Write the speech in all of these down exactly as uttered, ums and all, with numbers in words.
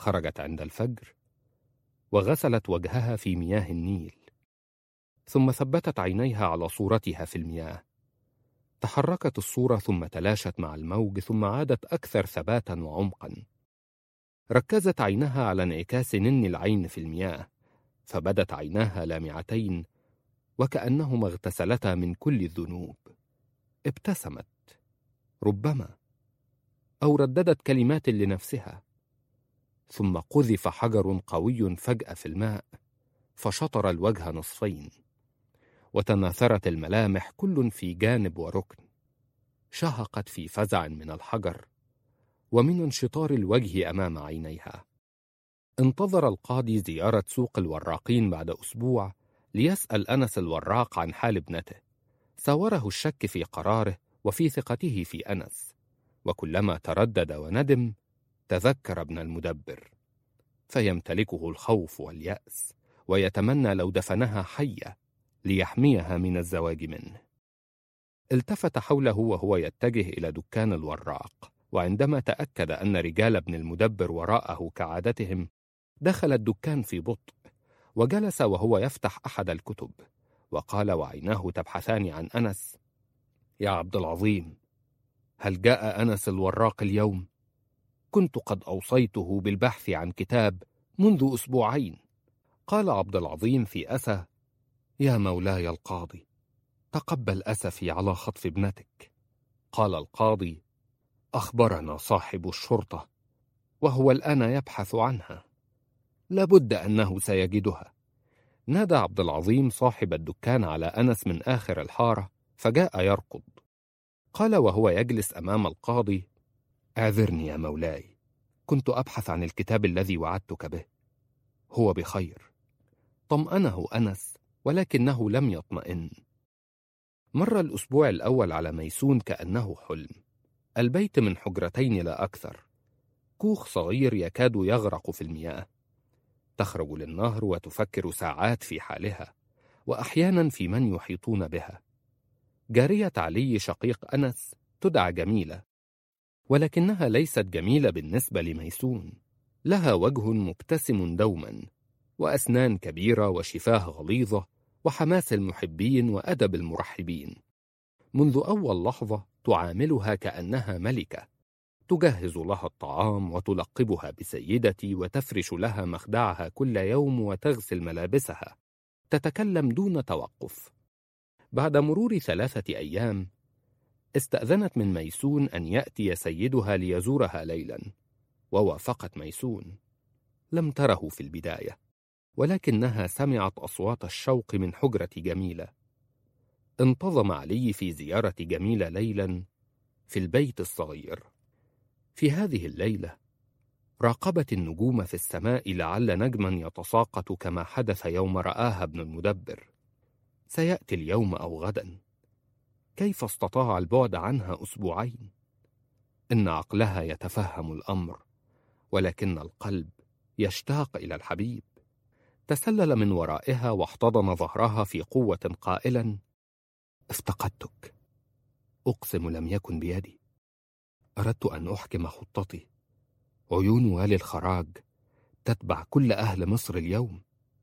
خرجت عند الفجر وغسلت وجهها في مياه النيل، ثم ثبتت عينيها على صورتها في المياه. تحركت الصورة ثم تلاشت مع الموج، ثم عادت أكثر ثباتا وعمقا. ركزت عينها على انعكاس نن العين في المياه، فبدت عيناها لامعتين وكأنهما اغتسلتا من كل الذنوب. ابتسمت ربما، أو رددت كلمات لنفسها، ثم قذف حجر قوي فجأة في الماء فشطر الوجه نصفين، وتناثرت الملامح كل في جانب وركن. شهقت في فزع من الحجر ومن انشطار الوجه أمام عينيها. انتظر القاضي زيارة سوق الوراقين بعد أسبوع ليسأل أنس الوراق عن حال ابنته. ساوره الشك في قراره وفي ثقته في أنس، وكلما تردد وندم تذكر ابن المدبر، فيمتلكه الخوف واليأس، ويتمنى لو دفنها حية ليحميها من الزواج منه. التفت حوله وهو يتجه إلى دكان الوراق، وعندما تأكد أن رجال ابن المدبر وراءه كعادتهم دخل الدكان في بطء، وجلس وهو يفتح أحد الكتب، وقال وعيناه تبحثان عن أنس: يا عبد العظيم، هل جاء أنس الوراق اليوم؟ كنت قد أوصيته بالبحث عن كتاب منذ أسبوعين. قال عبد العظيم في أسى: يا مولاي القاضي، تقبل أسفي على خطف ابنتك. قال القاضي: أخبرنا صاحب الشرطة وهو الآن يبحث عنها، لابد أنه سيجدها. نادى عبد العظيم صاحب الدكان على أنس من آخر الحارة فجاء يركض. قال وهو يجلس أمام القاضي: اعذرني يا مولاي، كنت أبحث عن الكتاب الذي وعدتك به، هو بخير. طمأنه أنس ولكنه لم يطمئن. مر الأسبوع الأول على ميسون كأنه حلم. البيت من حجرتين لا أكثر، كوخ صغير يكاد يغرق في المياه. تخرج للنهر وتفكر ساعات في حالها، وأحيانا في من يحيطون بها. جارية علي شقيق أنس تدعى جميلة، ولكنها ليست جميلة بالنسبة لميسون. لها وجه مبتسم دوما، وأسنان كبيرة وشفاه غليظة، وحماس المحبين وأدب المرحبين. منذ أول لحظة تعاملها كأنها ملكة، تجهز لها الطعام وتلقبها بسيدتي، وتفرش لها مخدعها كل يوم وتغسل ملابسها. تتكلم دون توقف. بعد مرور ثلاثة أيام استأذنت من ميسون أن يأتي سيدها ليزورها ليلا، ووافقت ميسون. لم تره في البداية، ولكنها سمعت أصوات الشوق من حجرة جميلة. انتظم علي في زيارة جميلة ليلا في البيت الصغير. في هذه الليلة راقبت النجوم في السماء لعل نجما يتساقط كما حدث يوم رآها ابن المدبر. سيأتي اليوم أو غدا. كيف استطاع البعد عنها أسبوعين؟ إن عقلها يتفهم الأمر، ولكن القلب يشتاق إلى الحبيب. تسلل من ورائها واحتضن ظهرها في قوة قائلا: افتقدتك، أقسم لم يكن بيدي. أردت أن أحكم خطتي. عيون والي الخراج تتبع كل أهل مصر اليوم.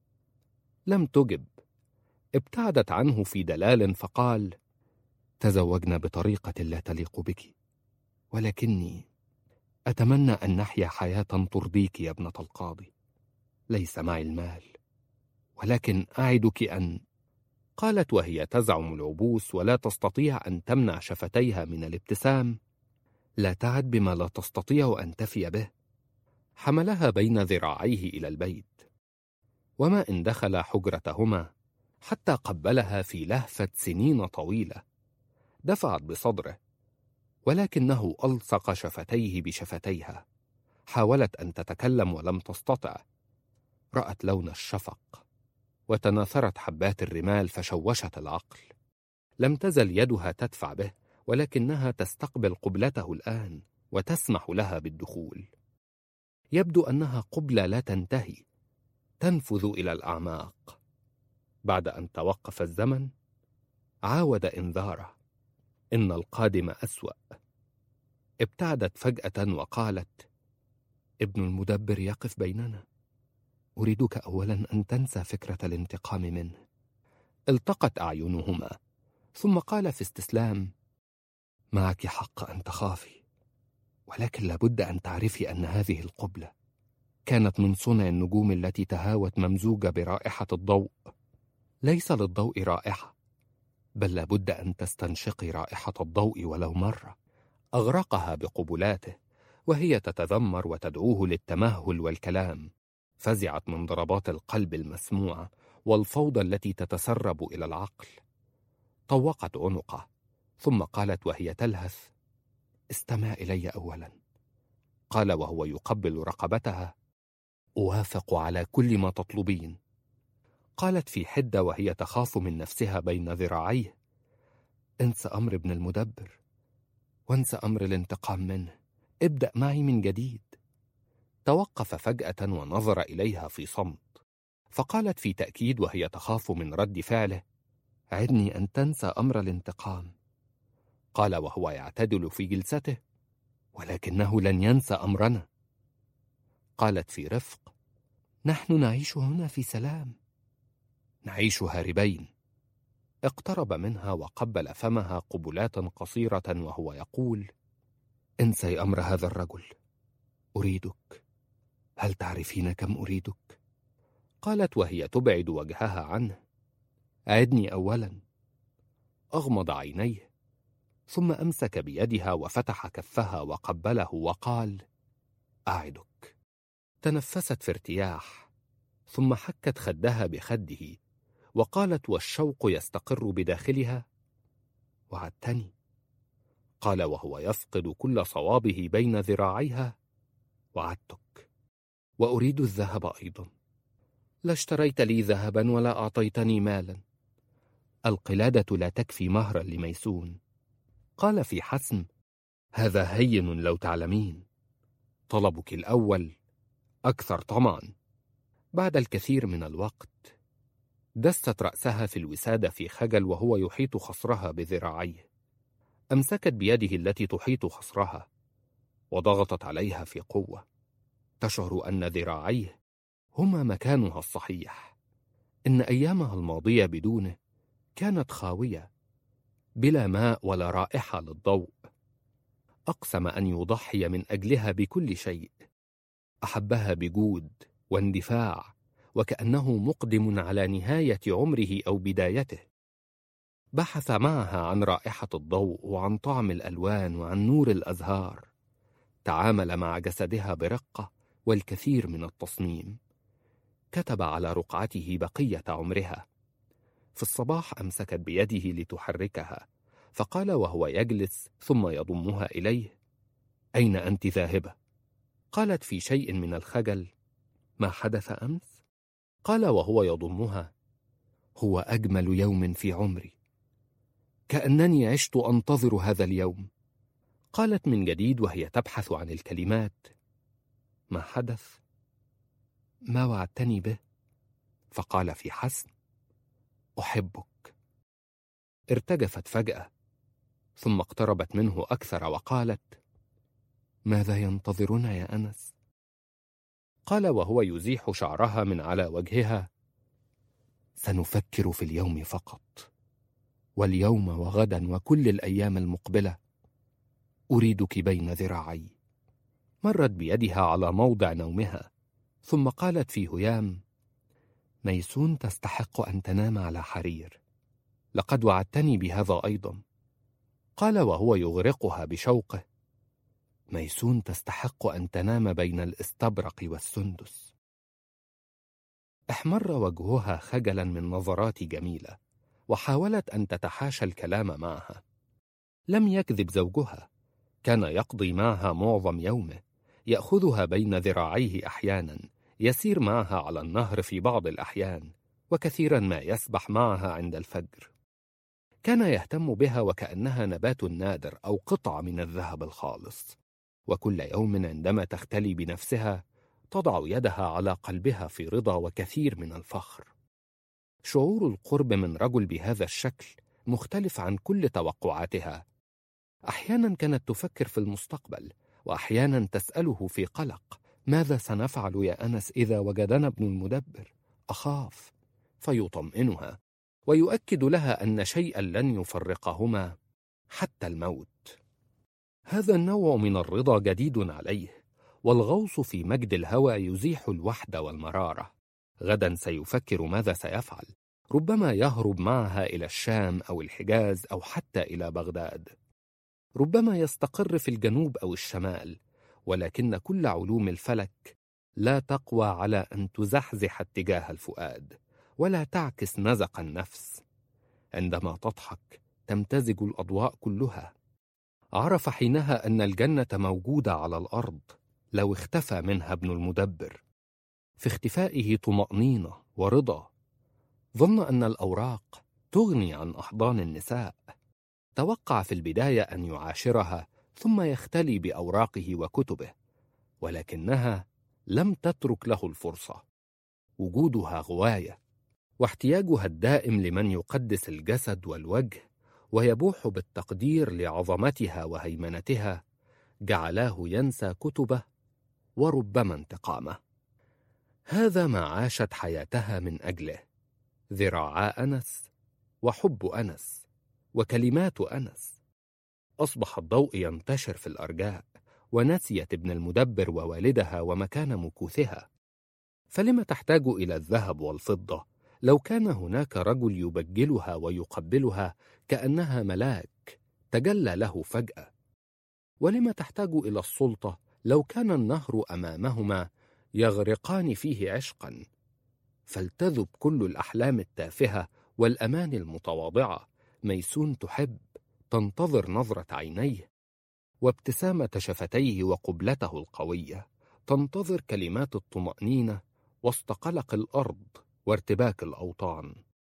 لم تجب. ابتعدت عنه في دلال فقال: تزوجنا بطريقة لا تليق بك، ولكني أتمنى أن نحيا حياة ترضيك يا ابنة القاضي. ليس معي المال، ولكن أعدك أن... قالت وهي تزعم العبوس ولا تستطيع أن تمنع شفتيها من الابتسام: لا تعد بما لا تستطيع أن تفي به. حملها بين ذراعيه إلى البيت، وما إن دخل حجرتهما حتى قبلها في لهفة سنين طويلة. دفعت بصدره، ولكنه ألصق شفتيه بشفتيها. حاولت أن تتكلم ولم تستطع. رأت لون الشفق، وتناثرت حبات الرمال فشوشت العقل. لم تزل يدها تدفع به، ولكنها تستقبل قبلته الآن وتسمح لها بالدخول. يبدو أنها قبلة لا تنتهي، تنفذ إلى الأعماق. بعد أن توقف الزمن عاود إنذاره: إن القادم أسوأ. ابتعدت فجأة وقالت: ابن المدبر يقف بيننا. أريدك أولا أن تنسى فكرة الانتقام منه. التقت أعينهما، ثم قال في استسلام: معك حق أن تخافي، ولكن لابد أن تعرفي أن هذه القبلة كانت من صنع النجوم التي تهاوت ممزوجة برائحة الضوء. ليس للضوء رائحة، بل لابد أن تستنشقي رائحة الضوء ولو مرة. أغرقها بقبلاته وهي تتذمر وتدعوه للتمهل والكلام. فزعت من ضربات القلب المسموعة والفوضى التي تتسرب إلى العقل. طوقت عنقه، ثم قالت وهي تلهث: استمع إلي أولا. قال وهو يقبل رقبتها: أوافق على كل ما تطلبين. قالت في حدة وهي تخاف من نفسها بين ذراعيه: انس أمر ابن المدبر، وانس أمر الانتقام منه. ابدأ معي من جديد. توقف فجأة ونظر إليها في صمت، فقالت في تأكيد وهي تخاف من رد فعله: عدني أن تنسى أمر الانتقام. قال وهو يعتدل في جلسته: ولكنه لن ينسى أمرنا. قالت في رفق: نحن نعيش هنا في سلام، نعيش هاربين. اقترب منها وقبل فمها قبلات قصيرة وهو يقول: انسي أمر هذا الرجل، أريدك. هل تعرفين كم أريدك؟ قالت وهي تبعد وجهها عنه: عدني أولا. أغمض عينيه، ثم أمسك بيدها وفتح كفها وقبله وقال: أعدك. تنفست في ارتياح، ثم حكت خدها بخده وقالت والشوق يستقر بداخلها: وعدتني. قال وهو يفقد كل صوابه بين ذراعيها: وعدتك، وأريد الذهب أيضا. لا اشتريت لي ذهبا ولا أعطيتني مالا. القلادة لا تكفي مهرا لميسون. قال في حسم: هذا هين لو تعلمين. طلبك الأول أكثر طمعا. بعد الكثير من الوقت دست رأسها في الوسادة في خجل وهو يحيط خصرها بذراعيه. أمسكت بيده التي تحيط خصرها وضغطت عليها في قوة. تشعر أن ذراعيه هما مكانها الصحيح. إن أيامها الماضية بدونه كانت خاوية، بلا ماء ولا رائحة للضوء. أقسم أن يضحي من أجلها بكل شيء. أحبها بجود واندفاع، وكأنه مقدم على نهاية عمره أو بدايته. بحث معها عن رائحة الضوء وعن طعم الألوان وعن نور الأزهار. تعامل مع جسدها برقة والكثير من التصميم. كتب على رقعته بقية عمرها. في الصباح أمسكت بيده لتحركها، فقال وهو يجلس ثم يضمها إليه: أين أنت ذاهبة؟ قالت في شيء من الخجل: ما حدث أمس؟ قال وهو يضمها: هو أجمل يوم في عمري، كأنني عشت أنتظر هذا اليوم. قالت من جديد وهي تبحث عن الكلمات: ما حدث؟ ما وعدتني به؟ فقال في حسم: أحبك. ارتجفت فجأة، ثم اقتربت منه أكثر وقالت: ماذا ينتظرنا يا أنس؟ قال وهو يزيح شعرها من على وجهها: سنفكر في اليوم فقط، واليوم وغدا وكل الأيام المقبلة أريدك بين ذراعي. مرت بيدها على موضع نومها، ثم قالت في هيام: ميسون تستحق أن تنام على حرير، لقد وعدتني بهذا أيضا. قال وهو يغرقها بشوقه: ميسون تستحق أن تنام بين الاستبرق والسندس. احمر وجهها خجلا من نظرات جميلة، وحاولت أن تتحاشى الكلام معها. لم يكذب زوجها، كان يقضي معها معظم يومه، يأخذها بين ذراعيه أحيانا، يسير معها على النهر في بعض الأحيان، وكثيرا ما يسبح معها عند الفجر. كان يهتم بها وكأنها نبات نادر أو قطعة من الذهب الخالص. وكل يوم عندما تختلي بنفسها تضع يدها على قلبها في رضا وكثير من الفخر. شعور القرب من رجل بهذا الشكل مختلف عن كل توقعاتها. أحيانا كانت تفكر في المستقبل، وأحيانا تسأله في قلق: ماذا سنفعل يا أنس إذا وجدنا ابن المدبر؟ أخاف. فيطمئنها ويؤكد لها أن شيئا لن يفرقهما حتى الموت. هذا النوع من الرضا جديد عليه، والغوص في مجد الهوى يزيح الوحدة والمرارة. غدا سيفكر ماذا سيفعل، ربما يهرب معها إلى الشام أو الحجاز أو حتى إلى بغداد، ربما يستقر في الجنوب أو الشمال، ولكن كل علوم الفلك لا تقوى على أن تزحزح اتجاه الفؤاد ولا تعكس نزق النفس. عندما تضحك تمتزج الأضواء كلها. عرف حينها أن الجنة موجودة على الأرض لو اختفى منها ابن المدبر. في اختفائه طمأنينة ورضا. ظن أن الأوراق تغني عن أحضان النساء. توقع في البداية أن يعاشرها ثم يختلي بأوراقه وكتبه، ولكنها لم تترك له الفرصة. وجودها غواية، واحتياجها الدائم لمن يقدس الجسد والوجه ويبوح بالتقدير لعظمتها وهيمنتها جعلاه ينسى كتبه وربما انتقامه. هذا ما عاشت حياتها من أجله: ذراعا أنس، وحب أنس، وكلمات أنس. أصبح الضوء ينتشر في الأرجاء، ونسيت ابن المدبر ووالدها ومكان مكوثها. فلما تحتاج إلى الذهب والفضة لو كان هناك رجل يبجلها ويقبلها كأنها ملاك تجلى له فجأة؟ ولما تحتاج إلى السلطة لو كان النهر أمامهما يغرقان فيه عشقا؟ فلتذب كل الأحلام التافهة والأمان المتواضعة. ميسون تحب، تنتظر نظرة عينيه وابتسامة شفتيه وقبلته القوية، تنتظر كلمات الطمأنينة وسط قلق الأرض وارتباك الأوطان،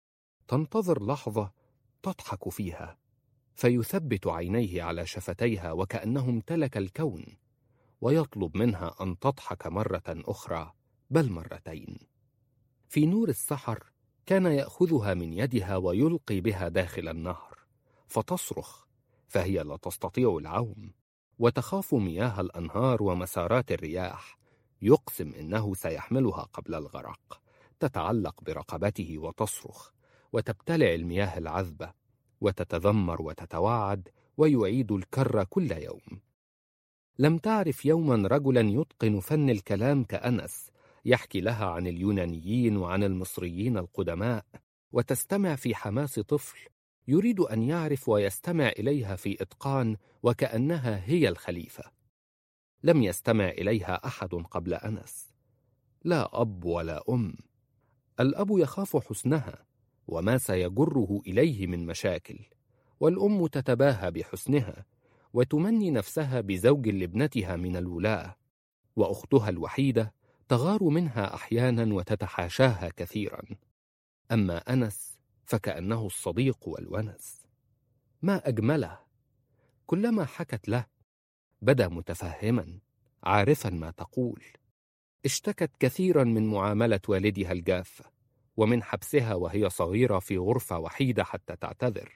تنتظر لحظة تضحك فيها فيثبت عينيه على شفتيها وكأنه امتلك الكون، ويطلب منها أن تضحك مرة أخرى بل مرتين. في نور السحر كان يأخذها من يدها ويلقي بها داخل النهر فتصرخ، فهي لا تستطيع العوم وتخاف مياه الأنهار ومسارات الرياح. يقسم إنه سيحملها قبل الغرق. تتعلق برقبته وتصرخ وتبتلع المياه العذبة وتتذمر وتتوعد ويعيد الكر كل يوم. لم تعرف يوما رجلا يتقن فن الكلام كأنس، يحكي لها عن اليونانيين وعن المصريين القدماء وتستمع في حماس طفل يريد أن يعرف ويستمع إليها في إتقان وكأنها هي الخليفة. لم يستمع إليها أحد قبل أنس، لا أب ولا أم. الأب يخاف حسنها وما سيجره إليه من مشاكل، والأم تتباهى بحسنها وتمني نفسها بزوج لابنتها من الولاة، وأختها الوحيدة تغار منها أحيانا وتتحاشاها كثيرا. أما أنس فكأنه الصديق والونس. ما أجمله. كلما حكت له بدا متفهما عارفا ما تقول. اشتكت كثيرا من معاملة والدها الجافة ومن حبسها وهي صغيرة في غرفة وحيدة حتى تعتذر،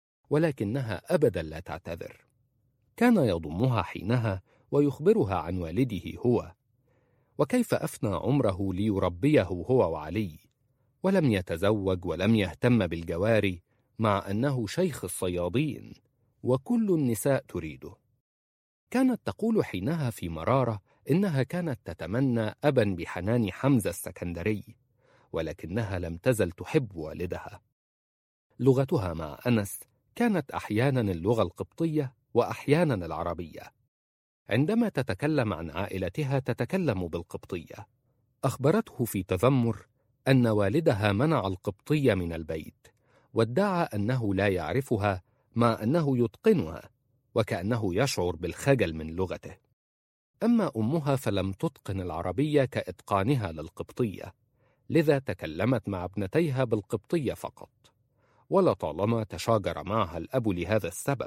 ولكنها أبدا لا تعتذر. كان يضمها حينها ويخبرها عن والده هو، وكيف أفنى عمره ليربيه هو وعلي، ولم يتزوج ولم يهتم بالجواري، مع أنه شيخ الصيادين وكل النساء تريده. كانت تقول حينها في مرارة إنها كانت تتمنى أبا بحنان حمزة السكندري، ولكنها لم تزل تحب والدها. لغتها مع أنس كانت أحيانا اللغة القبطية وأحيانا العربية. عندما تتكلم عن عائلتها تتكلم بالقبطية. أخبرته في تذمر أن والدها منع القبطية من البيت، وادعى أنه لا يعرفها مع أنه يتقنها، وكأنه يشعر بالخجل من لغته. أما أمها فلم تتقن العربية كإتقانها للقبطية، لذا تكلمت مع ابنتيها بالقبطية فقط، ولطالما تشاجر معها الأب لهذا السبب.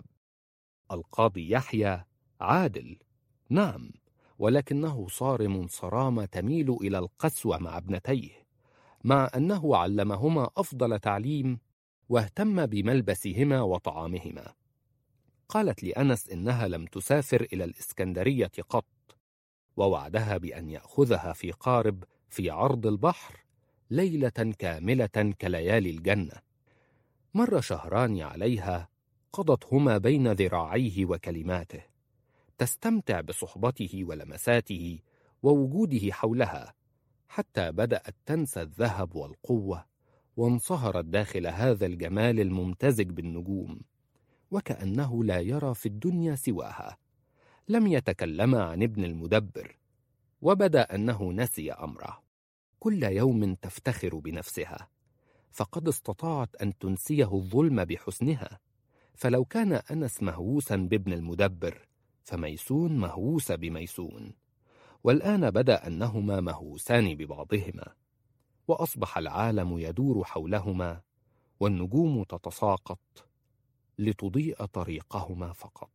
القاضي يحيى عادل، نعم، ولكنه صارم صرامة تميل إلى القسوة مع ابنتيه، مع أنه علمهما أفضل تعليم واهتم بملبسهما وطعامهما. قالت لأنس إنها لم تسافر إلى الإسكندرية قط، ووعدها بأن يأخذها في قارب في عرض البحر ليلة كاملة كليالي الجنة. مر شهران عليها قضتهما بين ذراعيه وكلماته، تستمتع بصحبته ولمساته ووجوده حولها، حتى بدأت تنسى الذهب والقوة، وانصهرت داخل هذا الجمال الممتزج بالنجوم، وكأنه لا يرى في الدنيا سواها. لم يتكلما عن ابن المدبر، وبدا أنه نسي أمره. كل يوم تفتخر بنفسها، فقد استطاعت أن تنسيه الظلم بحسنها. فلو كان أنس مهووسا بابن المدبر، فميسون مهووس بميسون، والآن بدا أنهما مهووسان ببعضهما، وأصبح العالم يدور حولهما، والنجوم تتساقط لتضيء طريقهما فقط.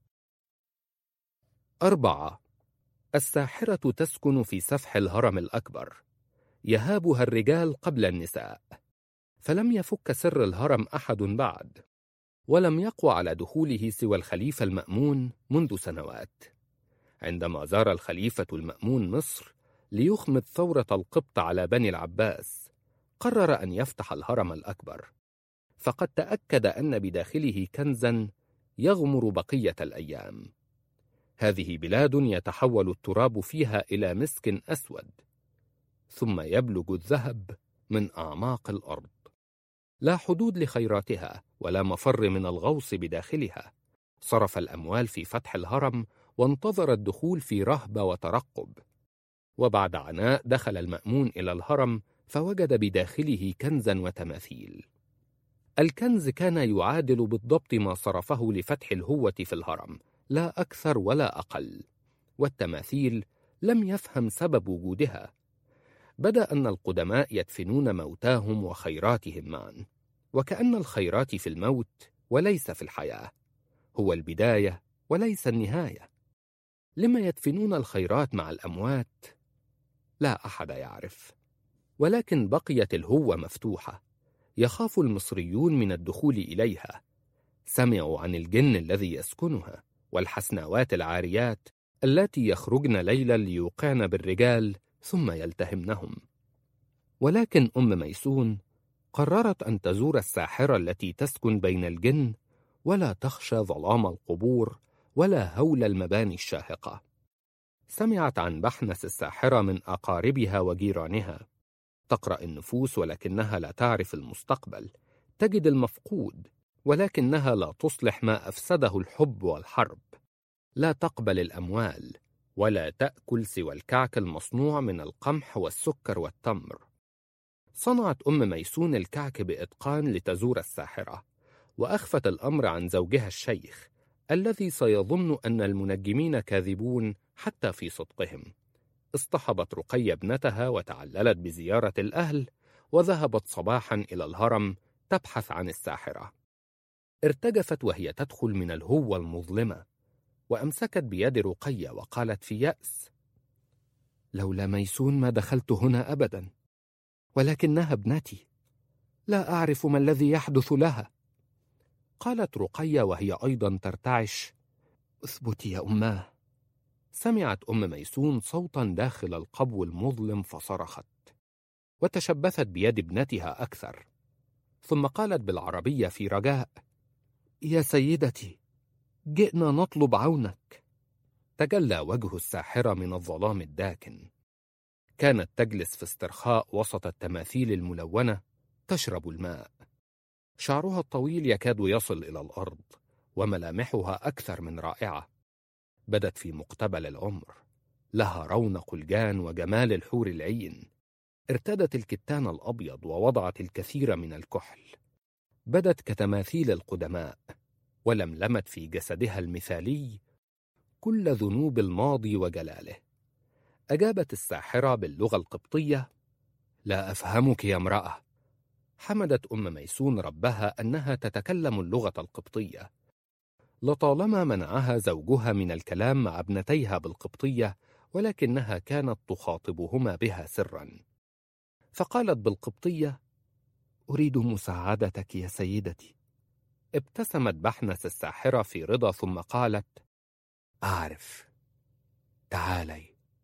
أربعة. الساحرة تسكن في سفح الهرم الأكبر، يهابها الرجال قبل النساء، فلم يفك سر الهرم أحد بعد، ولم يقوى على دخوله سوى الخليفة المأمون منذ سنوات. عندما زار الخليفة المأمون مصر ليخمد ثورة القبط على بني العباس، قرر أن يفتح الهرم الأكبر، فقد تأكد أن بداخله كنزا يغمر بقية الأيام. هذه بلاد يتحول التراب فيها إلى مسك أسود، ثم يبلج الذهب من أعماق الأرض. لا حدود لخيراتها ولا مفر من الغوص بداخلها. صرف الأموال في فتح الهرم، وانتظر الدخول في رهبة وترقب. وبعد عناء دخل المأمون إلى الهرم، فوجد بداخله كنزا وتماثيل. الكنز كان يعادل بالضبط ما صرفه لفتح الهوة في الهرم، لا أكثر ولا أقل. والتماثيل لم يفهم سبب وجودها. بدأ أن القدماء يدفنون موتاهم وخيراتهم معا، وكأن الخيرات في الموت وليس في الحياة، هو البداية وليس النهاية. لما يدفنون الخيرات مع الأموات؟ لا أحد يعرف، ولكن بقيت الهوة مفتوحة. يخاف المصريون من الدخول إليها. سمعوا عن الجن الذي يسكنها، والحسناوات العاريات التي يخرجن ليلا ليوقعن بالرجال ثم يلتهمنهم. ولكن أم ميسون قررت أن تزور الساحرة التي تسكن بين الجن، ولا تخشى ظلام القبور ولا هول المباني الشاهقة. سمعت عن بحنس الساحرة من أقاربها وجيرانها. تقرأ النفوس ولكنها لا تعرف المستقبل، تجد المفقود ولكنها لا تصلح ما أفسده الحب والحرب، لا تقبل الأموال ولا تأكل سوى الكعك المصنوع من القمح والسكر والتمر. صنعت أم ميسون الكعك بإتقان لتزور الساحرة، وأخفت الأمر عن زوجها الشيخ الذي سيظن أن المنجمين كاذبون حتى في صدقهم. اصطحبت رقية ابنتها وتعللت بزيارة الأهل، وذهبت صباحا إلى الهرم تبحث عن الساحرة. ارتجفت وهي تدخل من الهوة المظلمة، وأمسكت بيد رقية وقالت في يأس: لولا ميسون ما دخلت هنا أبدا، ولكنها ابنتي، لا أعرف ما الذي يحدث لها. قالت رقية وهي أيضا ترتعش: اثبتي يا أماه. سمعت أم ميسون صوتا داخل القبو المظلم فصرخت، وتشبثت بيد ابنتها أكثر، ثم قالت بالعربية في رجاء: يا سيدتي، جئنا نطلب عونك. تجلى وجه الساحرة من الظلام الداكن. كانت تجلس في استرخاء وسط التماثيل الملونة تشرب الماء. شعرها الطويل يكاد يصل إلى الأرض، وملامحها أكثر من رائعة. بدت في مقتبل العمر، لها رونق الجان وجمال الحور العين. ارتدت الكتان الأبيض ووضعت الكثير من الكحل. بدت كتماثيل القدماء، ولملمت في جسدها المثالي كل ذنوب الماضي وجلاله. أجابت الساحرة باللغة القبطية: لا أفهمك يا امرأة. حمدت أم ميسون ربها أنها تتكلم اللغة القبطية. لطالما منعها زوجها من الكلام مع ابنتيها بالقبطية، ولكنها كانت تخاطبهما بها سرا. فقالت بالقبطية: أريد مساعدتك يا سيدتي. ابتسمت بحنس الساحرة في رضا، ثم قالت: أعرف، تعالي.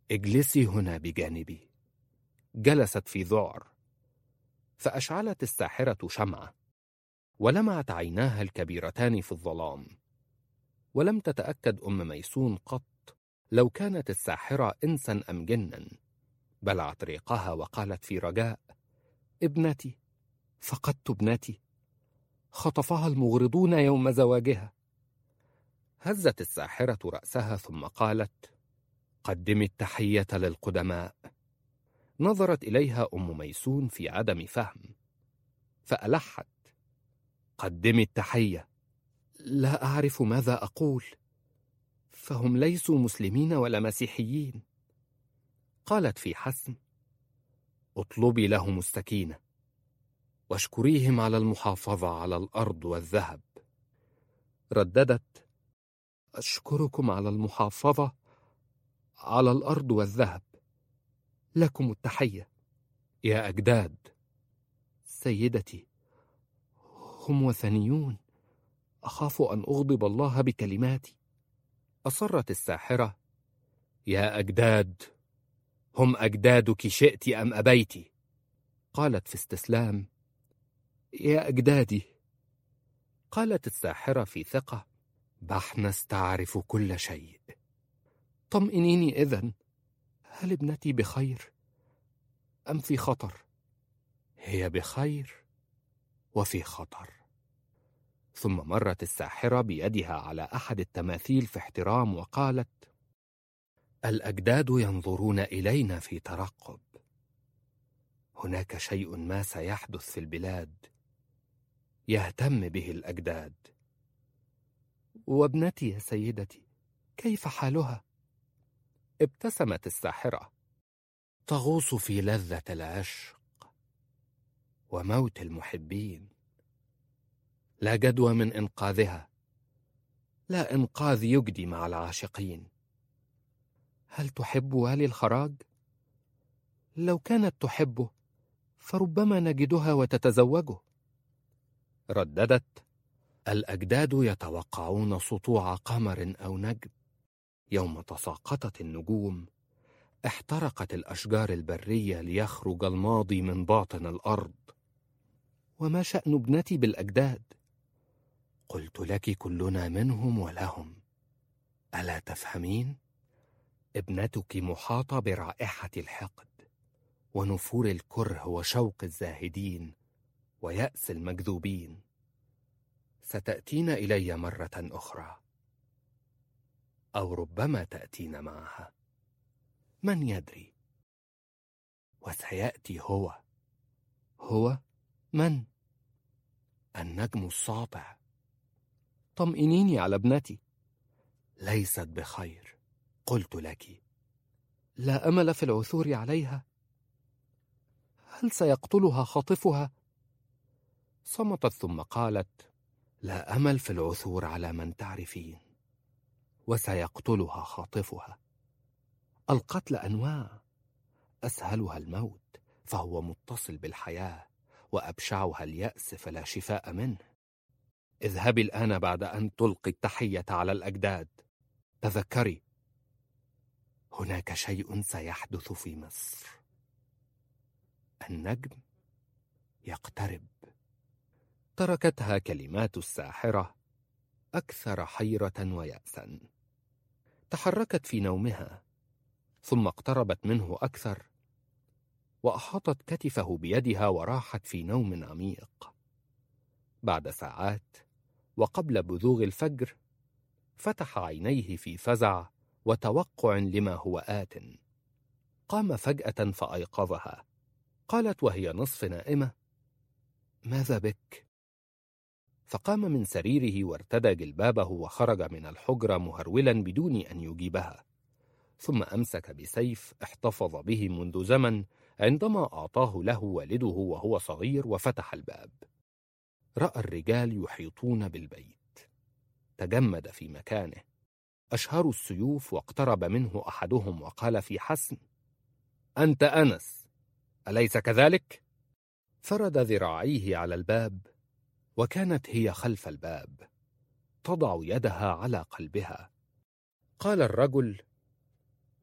اجلسي هنا بجانبي. جلست في ذعر، فأشعلت الساحرة شمعة، ولمعت عيناها الكبيرتان في الظلام. ولم تتأكد أم ميسون قط لو كانت الساحرة إنسا أم جنا. بلعت ريقها وقالت في رجاء: ابنتي، فقدت ابنتي، خطفها المغرضون يوم زواجها. هزت الساحرة رأسها ثم قالت: قدمي التحية للقدماء. نظرت إليها أم ميسون في عدم فهم، فألحت: قدمي التحية. لا أعرف ماذا أقول، فهم ليسوا مسلمين ولا مسيحيين. قالت في حسم: اطلبي لهم السكينة، واشكريهم على المحافظة على الأرض والذهب. رددت: أشكركم على المحافظة على الأرض والذهب، لكم التحية. يا أجداد. سيدتي، هم وثنيون، أخاف أن أغضب الله بكلماتي. أصرت الساحرة: يا أجداد، هم أجدادك شئت أم أبيت. قالت في استسلام: يا أجدادي. قالت الساحرة في ثقة: بحنس تعرف كل شيء. طمئنيني إذن، هل ابنتي بخير أم في خطر؟ هي بخير وفي خطر. ثم مرت الساحرة بيدها على أحد التماثيل في احترام وقالت: الأجداد ينظرون إلينا في ترقب. هناك شيء ما سيحدث في البلاد يهتم به الأجداد. وابنتي يا سيدتي، كيف حالها؟ ابتسمت الساحرة: تغوص في لذة العشق وموت المحبين. لا جدوى من إنقاذها، لا إنقاذ يجدي مع العاشقين. هل تحب والي الخراج؟ لو كانت تحبه فربما نجدها وتتزوجه. رددت: الأجداد يتوقعون سطوع قمر أو نجم. يوم تساقطت النجوم احترقت الأشجار البرية ليخرج الماضي من باطن الأرض. وما شأن ابنتي بالأجداد؟ قلت لك كلنا منهم ولهم، ألا تفهمين؟ ابنتك محاطة برائحة الحقد ونفور الكره وشوق الزاهدين ويأس المكذوبين. ستأتين إلي مرة أخرى، أو ربما تأتين معها، من يدري؟ وسيأتي هو. هو من؟ النجم الساطع. طمئنيني على ابنتي. ليست بخير، قلت لك. لا أمل في العثور عليها. هل سيقتلها خاطفها؟ صمتت ثم قالت: لا أمل في العثور على من تعرفين، وسيقتلها خاطفها. القتل أنواع، أسهلها الموت فهو متصل بالحياة، وأبشعها اليأس فلا شفاء منه. اذهبي الآن بعد أن تلقي التحية على الأجداد. تذكري، هناك شيء سيحدث في مصر. النجم يقترب. تركتها كلمات الساحرة أكثر حيرة ويأسا. تحركت في نومها، ثم اقتربت منه أكثر، وأحاطت كتفه بيدها وراحت في نوم عميق. بعد ساعات وقبل بزوغ الفجر فتح عينيه في فزع وتوقع لما هو آت. قام فجأة فأيقظها. قالت وهي نصف نائمة: ماذا بك؟ فقام من سريره وارتدى جلبابه وخرج من الحجرة مهرولا بدون أن يجيبها. ثم أمسك بسيف احتفظ به منذ زمن عندما أعطاه له والده وهو صغير، وفتح الباب. رأى الرجال يحيطون بالبيت. تجمد في مكانه. أشهروا السيوف، واقترب منه أحدهم وقال في حسم: أنت أنس، أليس كذلك؟ فرد ذراعيه على الباب، وكانت هي خلف الباب تضع يدها على قلبها. قال الرجل: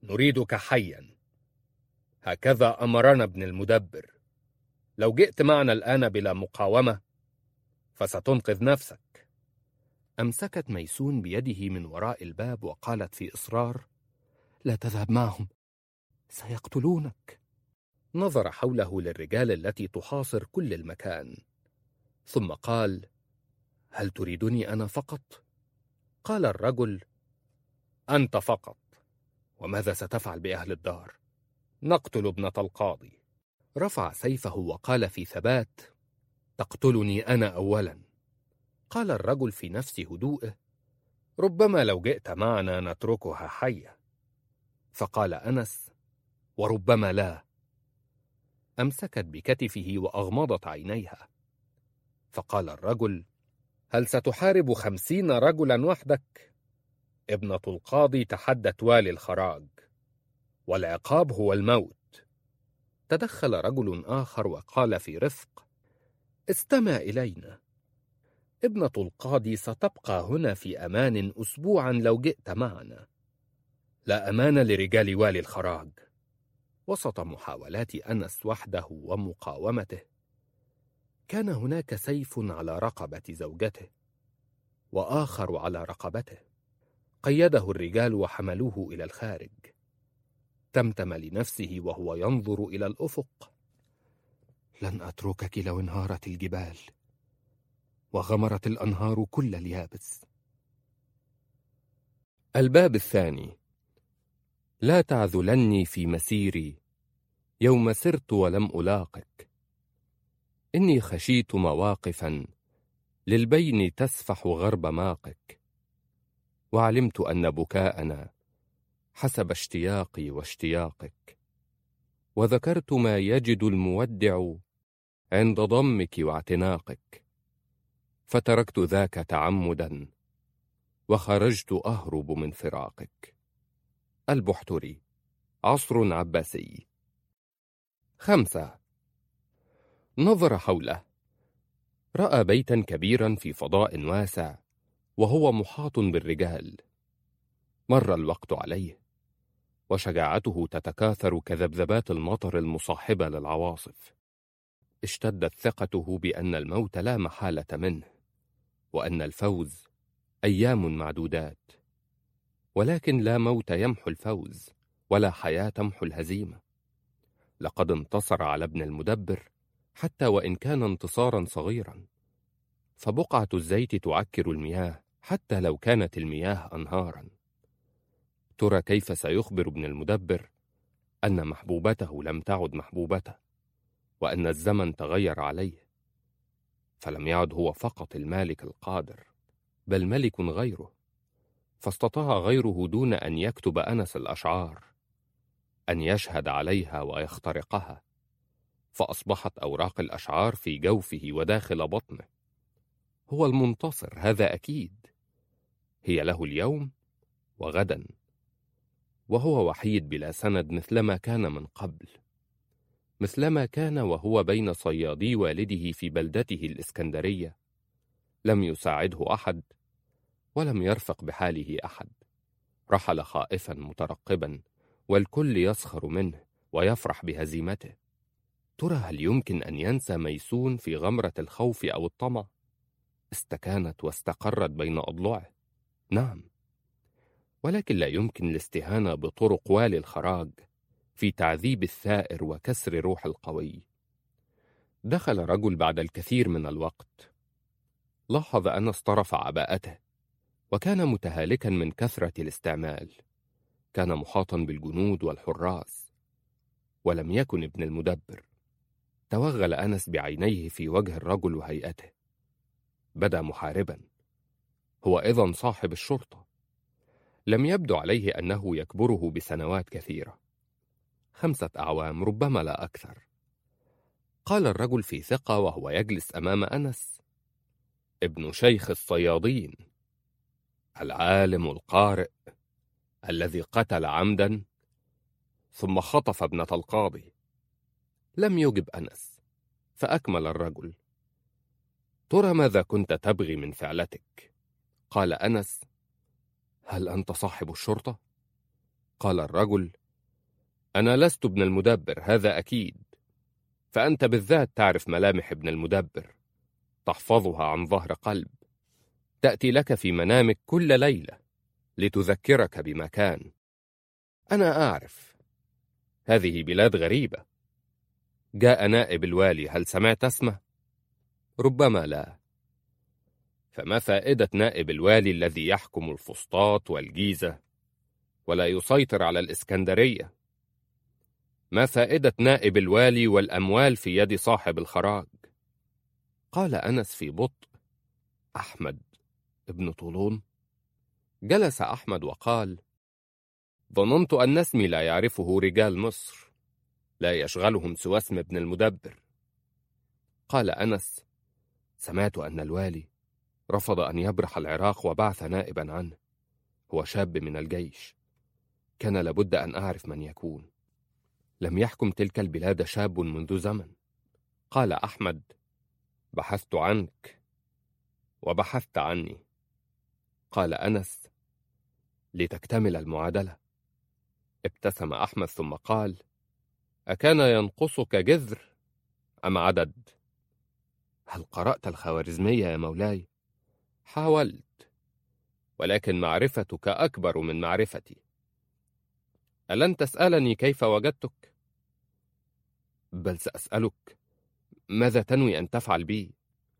نريدك حيا، هكذا أمرنا ابن المدبر. لو جئت معنا الآن بلا مقاومة فستنقذ نفسك. أمسكت ميسون بيده من وراء الباب وقالت في إصرار: لا تذهب معهم، سيقتلونك. نظر حوله للرجال التي تحاصر كل المكان، ثم قال: هل تريدني أنا فقط؟ قال الرجل: أنت فقط، وماذا ستفعل بأهل الدار؟ نقتل ابنة القاضي. رفع سيفه وقال في ثبات: تقتلني أنا أولا. قال الرجل في نفس هدوءه: ربما لو جئت معنا نتركها حية. فقال أنس: وربما لا. أمسكت بكتفه وأغمضت عينيها. فقال الرجل: هل ستحارب خمسين رجلا وحدك؟ ابنة القاضي تحدت والي الخراج، والعقاب هو الموت. تدخل رجل آخر وقال في رفق: استمع إلينا، ابنة القاضي ستبقى هنا في أمان أسبوعا لو جئت معنا. لا أمان لرجال والي الخراج. وسط محاولات أنس وحده ومقاومته، كان هناك سيف على رقبة زوجته وآخر على رقبته. قيده الرجال وحملوه إلى الخارج. تمتم لنفسه وهو ينظر إلى الأفق: لن أتركك لو انهارت الجبال وغمرت الأنهار كل اليابس. الباب الثاني. لا تعذلني في مسيري يوم سرت ولم ألاقك، إني خشيت مواقفا للبين تسفح غرب ماقك، وعلمت أن بكاءنا حسب اشتياقي واشتياقك، وذكرت ما يجد المودع عند ضمك واعتناقك، فتركت ذاك تعمدا وخرجت أهرب من فراقك. البحتري، عصر عباسي. خمسة. نظر حوله، رأى بيتا كبيرا في فضاء واسع وهو محاط بالرجال. مر الوقت عليه وشجاعته تتكاثر كذبذبات المطر المصاحبة للعواصف. اشتدت ثقته بأن الموت لا محالة منه، وأن الفوز أيام معدودات. ولكن لا موت يمحو الفوز، ولا حياة تمحو الهزيمة. لقد انتصر على ابن المدبر، حتى وإن كان انتصارا صغيرا. فبقعة الزيت تعكر المياه حتى لو كانت المياه أنهارا. ترى كيف سيخبر ابن المدبر أن محبوبته لم تعد محبوبته، وأن الزمن تغير عليه، فلم يعد هو فقط المالك القادر، بل ملك غيره. فاستطاع غيره دون أن يكتب أنس الأشعار أن يشهد عليها ويخترقها، فأصبحت أوراق الأشعار في جوفه وداخل بطنه. هو المنتصر، هذا أكيد. هي له اليوم وغدا، وهو وحيد بلا سند مثلما كان من قبل، مثلما كان وهو بين صيادي والده في بلدته الإسكندرية. لم يساعده أحد ولم يرفق بحاله أحد. رحل خائفا مترقبا، والكل يسخر منه ويفرح بهزيمته. ترى هل يمكن أن ينسى ميسون في غمرة الخوف أو الطمع؟ استكانت واستقرت بين أضلعه، نعم، ولكن لا يمكن الاستهانة بطرق والي الخراج في تعذيب الثائر وكسر روح القوي. دخل رجل بعد الكثير من الوقت. لاحظ أن اصطرف عباءته، وكان متهالكا من كثرة الاستعمال. كان محاطا بالجنود والحراس، ولم يكن ابن المدبر. توغل أنس بعينيه في وجه الرجل وهيئته. بدا محاربا. هو إذن صاحب الشرطة. لم يبدو عليه أنه يكبره بسنوات كثيرة، خمسة أعوام ربما لا أكثر. قال الرجل في ثقة وهو يجلس أمام أنس: ابن شيخ الصيادين، العالم القارئ الذي قتل عمدا ثم خطف ابنة القاضي. لم يجب أنس، فأكمل الرجل: ترى ماذا كنت تبغي من فعلتك؟ قال أنس: هل أنت صاحب الشرطة؟ قال الرجل: أنا لست ابن المدبر، هذا أكيد، فأنت بالذات تعرف ملامح ابن المدبر، تحفظها عن ظهر قلب، تأتي لك في منامك كل ليلة لتذكرك بما كان. أنا أعرف، هذه بلاد غريبة. جاء نائب الوالي، هل سمعت اسمه؟ ربما لا. فما فائدة نائب الوالي الذي يحكم الفسطاط والجيزة ولا يسيطر على الإسكندرية؟ ما فائدة نائب الوالي والأموال في يد صاحب الخراج؟ قال أنس في بطء: أحمد ابن طولون؟ جلس أحمد وقال: ظننت أن اسمي لا يعرفه رجال مصر، لا يشغلهم سوى اسم ابن المدبر. قال أنس: سمعت أن الوالي رفض أن يبرح العراق وبعث نائبا عنه، هو شاب من الجيش، كان لابد أن أعرف من يكون، لم يحكم تلك البلاد شاب منذ زمن. قال أحمد: بحثت عنك وبحثت عني. قال أنس: لتكتمل المعادلة. ابتسم أحمد ثم قال: أكان ينقصك جذر أم عدد؟ هل قرأت الخوارزمية يا مولاي؟ حاولت، ولكن معرفتك أكبر من معرفتي. ألن تسألني كيف وجدتك؟ بل سأسألك ماذا تنوي أن تفعل بي؟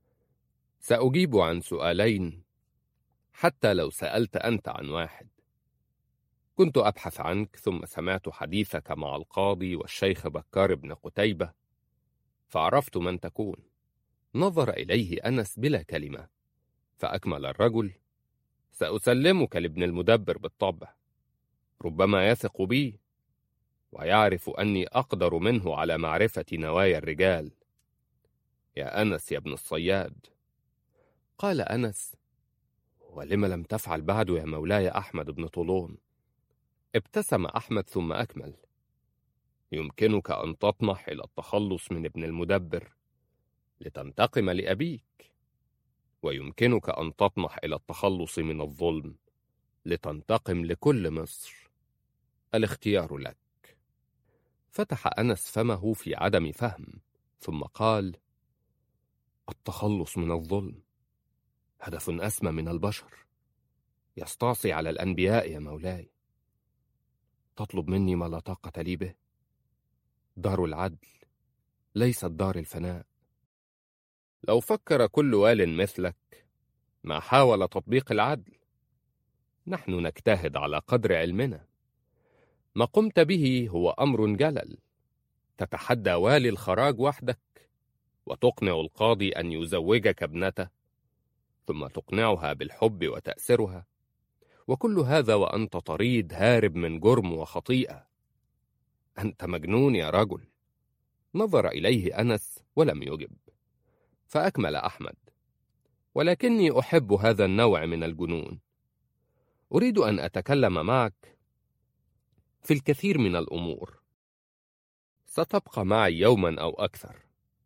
سأجيب عن سؤالين حتى لو سألت أنت عن واحد. كنت أبحث عنك، ثم سمعت حديثك مع القاضي والشيخ بكار بن قتيبة، فعرفت من تكون. نظر إليه أنس بلا كلمة، فأكمل الرجل: سأسلمك لابن المدبر بالطبع، ربما يثق بي ويعرف أني أقدر منه على معرفة نوايا الرجال. يا أنس يا ابن الصياد. قال أنس: ولم لم تفعل بعد يا مولاي أحمد بن طولون؟ ابتسم أحمد ثم أكمل: يمكنك أن تطمح إلى التخلص من ابن المدبر لتنتقم لأبيك، ويمكنك أن تطمح إلى التخلص من الظلم لتنتقم لكل مصر. الاختيار لك. فتح أنس فمه في عدم فهم، ثم قال: التخلص من الظلم هدف أسمى من البشر، يستعصي على الأنبياء يا مولاي. تطلب مني ما لا طاقة لي به. دار العدل ليست دار الفناء. لو فكر كل وال مثلك ما حاول تطبيق العدل. نحن نجتهد على قدر علمنا. ما قمت به هو أمر جلل، تتحدى والي الخراج وحدك وتقنع القاضي أن يزوجك ابنته، ثم تقنعها بالحب وتأسرها، وكل هذا وأنت طريد هارب من جرم وخطيئة. أنت مجنون يا رجل. نظر إليه أنس ولم يجب، فأكمل أحمد: ولكني أحب هذا النوع من الجنون. أريد أن أتكلم معك في الكثير من الأمور. ستبقى معي يوما أو أكثر،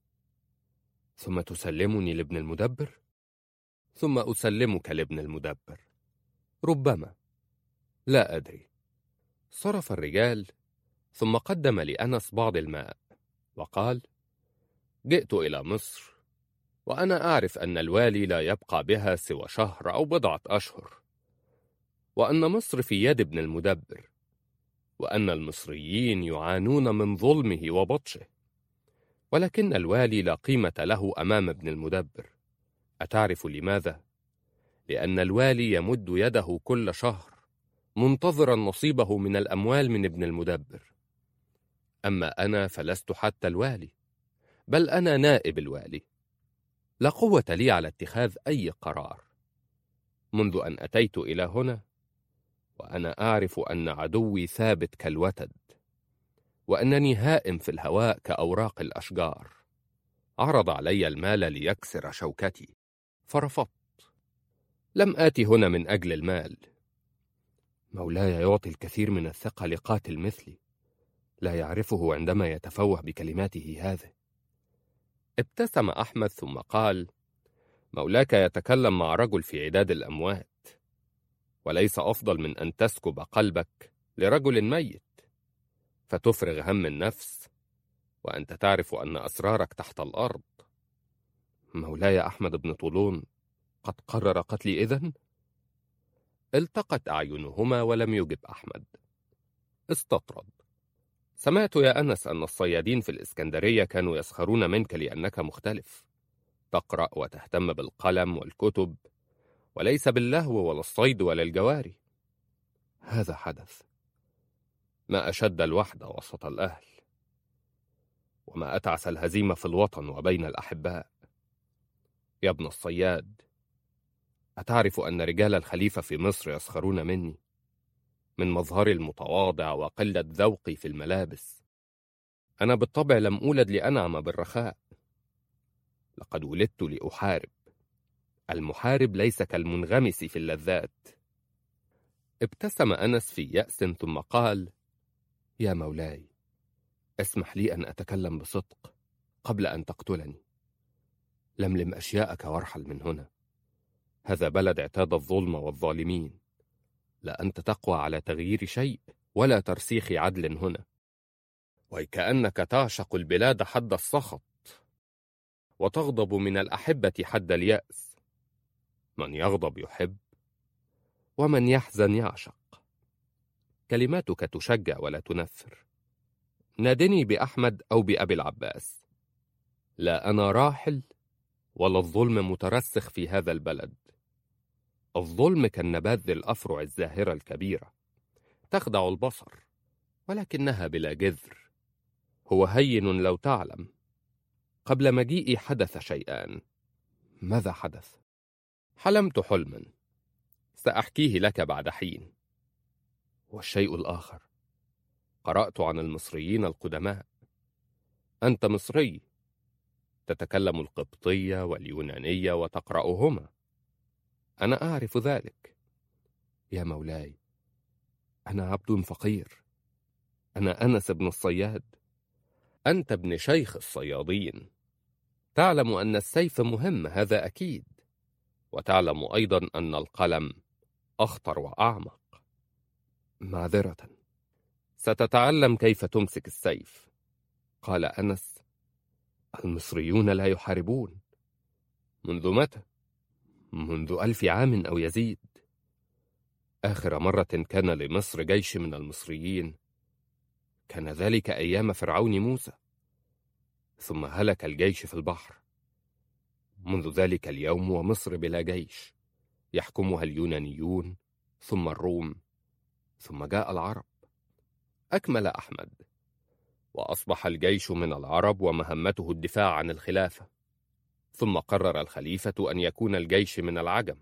ثم تسلمني لابن المدبر، ثم أسلمك لابن المدبر، ربما، لا أدري. صرف الرجال، ثم قدم لأنس بعض الماء وقال: جئت إلى مصر وأنا أعرف أن الوالي لا يبقى بها سوى شهر أو بضعة أشهر، وأن مصر في يد ابن المدبر، وأن المصريين يعانون من ظلمه وبطشه، ولكن الوالي لا قيمة له أمام ابن المدبر. أتعرف لماذا؟ لأن الوالي يمد يده كل شهر منتظرا نصيبه من الأموال من ابن المدبر. أما أنا فلست حتى الوالي، بل أنا نائب الوالي، لا قوة لي على اتخاذ أي قرار. منذ أن أتيت إلى هنا وأنا أعرف أن عدوي ثابت كالوتد، وأنني هائم في الهواء كأوراق الأشجار. عرض علي المال ليكسر شوكتي فرفضت. لم آتي هنا من أجل المال. مولاي يعطي الكثير من الثقة لقاتل مثلي لا يعرفه عندما يتفوه بكلماته هذه. ابتسم أحمد ثم قال: مولاك يتكلم مع رجل في عداد الأموات، وليس أفضل من أن تسكب قلبك لرجل ميت، فتفرغ هم النفس وأنت تعرف أن أسرارك تحت الأرض. مولاي أحمد بن طولون قد قرر قتلي إذن؟ التقت أعينهما ولم يجب أحمد. استطرد. سمعت يا أنس أن الصيادين في الإسكندرية كانوا يسخرون منك لأنك مختلف، تقرأ وتهتم بالقلم والكتب وليس باللهو ولا الصيد ولا الجواري. هذا حدث. ما أشد الوحدة وسط الأهل، وما أتعس الهزيمة في الوطن وبين الأحباء. يا ابن الصياد، أتعرف أن رجال الخليفة في مصر يسخرون مني، من مظهري المتواضع وقلة ذوقي في الملابس. أنا بالطبع لم أولد لأنعم بالرخاء، لقد ولدت لأحارب. المحارب ليس كالمنغمس في اللذات. ابتسم أنس في يأس ثم قال: يا مولاي، اسمح لي أن أتكلم بصدق قبل أن تقتلني. لملم أشياءك وارحل من هنا. هذا بلد اعتاد الظلم والظالمين، لا أنت تقوى على تغيير شيء ولا ترسيخ عدل هنا، وكأنك تعشق البلاد حد السخط وتغضب من الأحبة حد اليأس. من يغضب يحب، ومن يحزن يعشق. كلماتك تشجع ولا تنفر. نادني بأحمد أو بأبي العباس، لا أنا راحل ولا الظلم مترسخ في هذا البلد. الظلم كالنبات ذي الأفرع الزاهرة الكبيرة، تخدع البصر ولكنها بلا جذر. هو هين لو تعلم. قبل مجيئي حدث شيئان. ماذا حدث؟ حلمت حلما سأحكيه لك بعد حين. والشيء الآخر، قرأت عن المصريين القدماء. أنت مصري، تتكلم القبطية واليونانية وتقرأهما. أنا أعرف ذلك. يا مولاي، أنا عبد فقير. أنا أنس بن الصياد. أنت ابن شيخ الصيادين. تعلم أن السيف مهم، هذا أكيد، وتعلم أيضا أن القلم أخطر وأعمق. معذرة، ستتعلم كيف تمسك السيف. قال أنس: المصريون لا يحاربون. منذ متى؟ منذ ألف عام أو يزيد. آخر مرة كان لمصر جيش من المصريين كان ذلك أيام فرعون موسى، ثم هلك الجيش في البحر. منذ ذلك اليوم ومصر بلا جيش، يحكمها اليونانيون ثم الروم ثم جاء العرب. أكمل أحمد: وأصبح الجيش من العرب ومهمته الدفاع عن الخلافة، ثم قرر الخليفة أن يكون الجيش من العجم.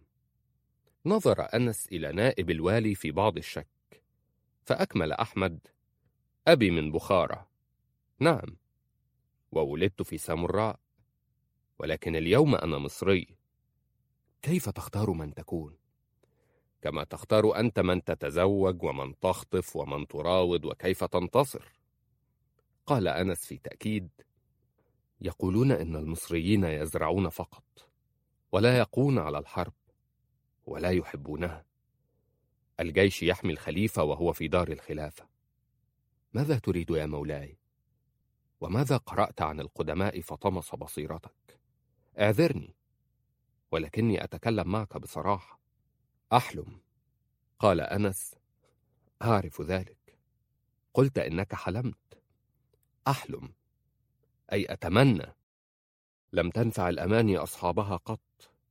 نظر أنس إلى نائب الوالي في بعض الشك، فأكمل أحمد: أبي من بخارى، نعم، وولدت في سامراء، ولكن اليوم أنا مصري. كيف تختار من تكون؟ كما تختار أنت من تتزوج ومن تخطف ومن تراود وكيف تنتصر. قال أنس في تأكيد: يقولون إن المصريين يزرعون فقط، ولا يقون على الحرب، ولا يحبونها. الجيش يحمي الخليفة وهو في دار الخلافة. ماذا تريد يا مولاي؟ وماذا قرأت عن القدماء فطمس بصيرتك؟ اعذرني، ولكني أتكلم معك بصراحة. أحلم. قال أنس: أعرف ذلك. قلت إنك حلمت. أحلم أي أتمنى. لم تنفع الأماني أصحابها قط.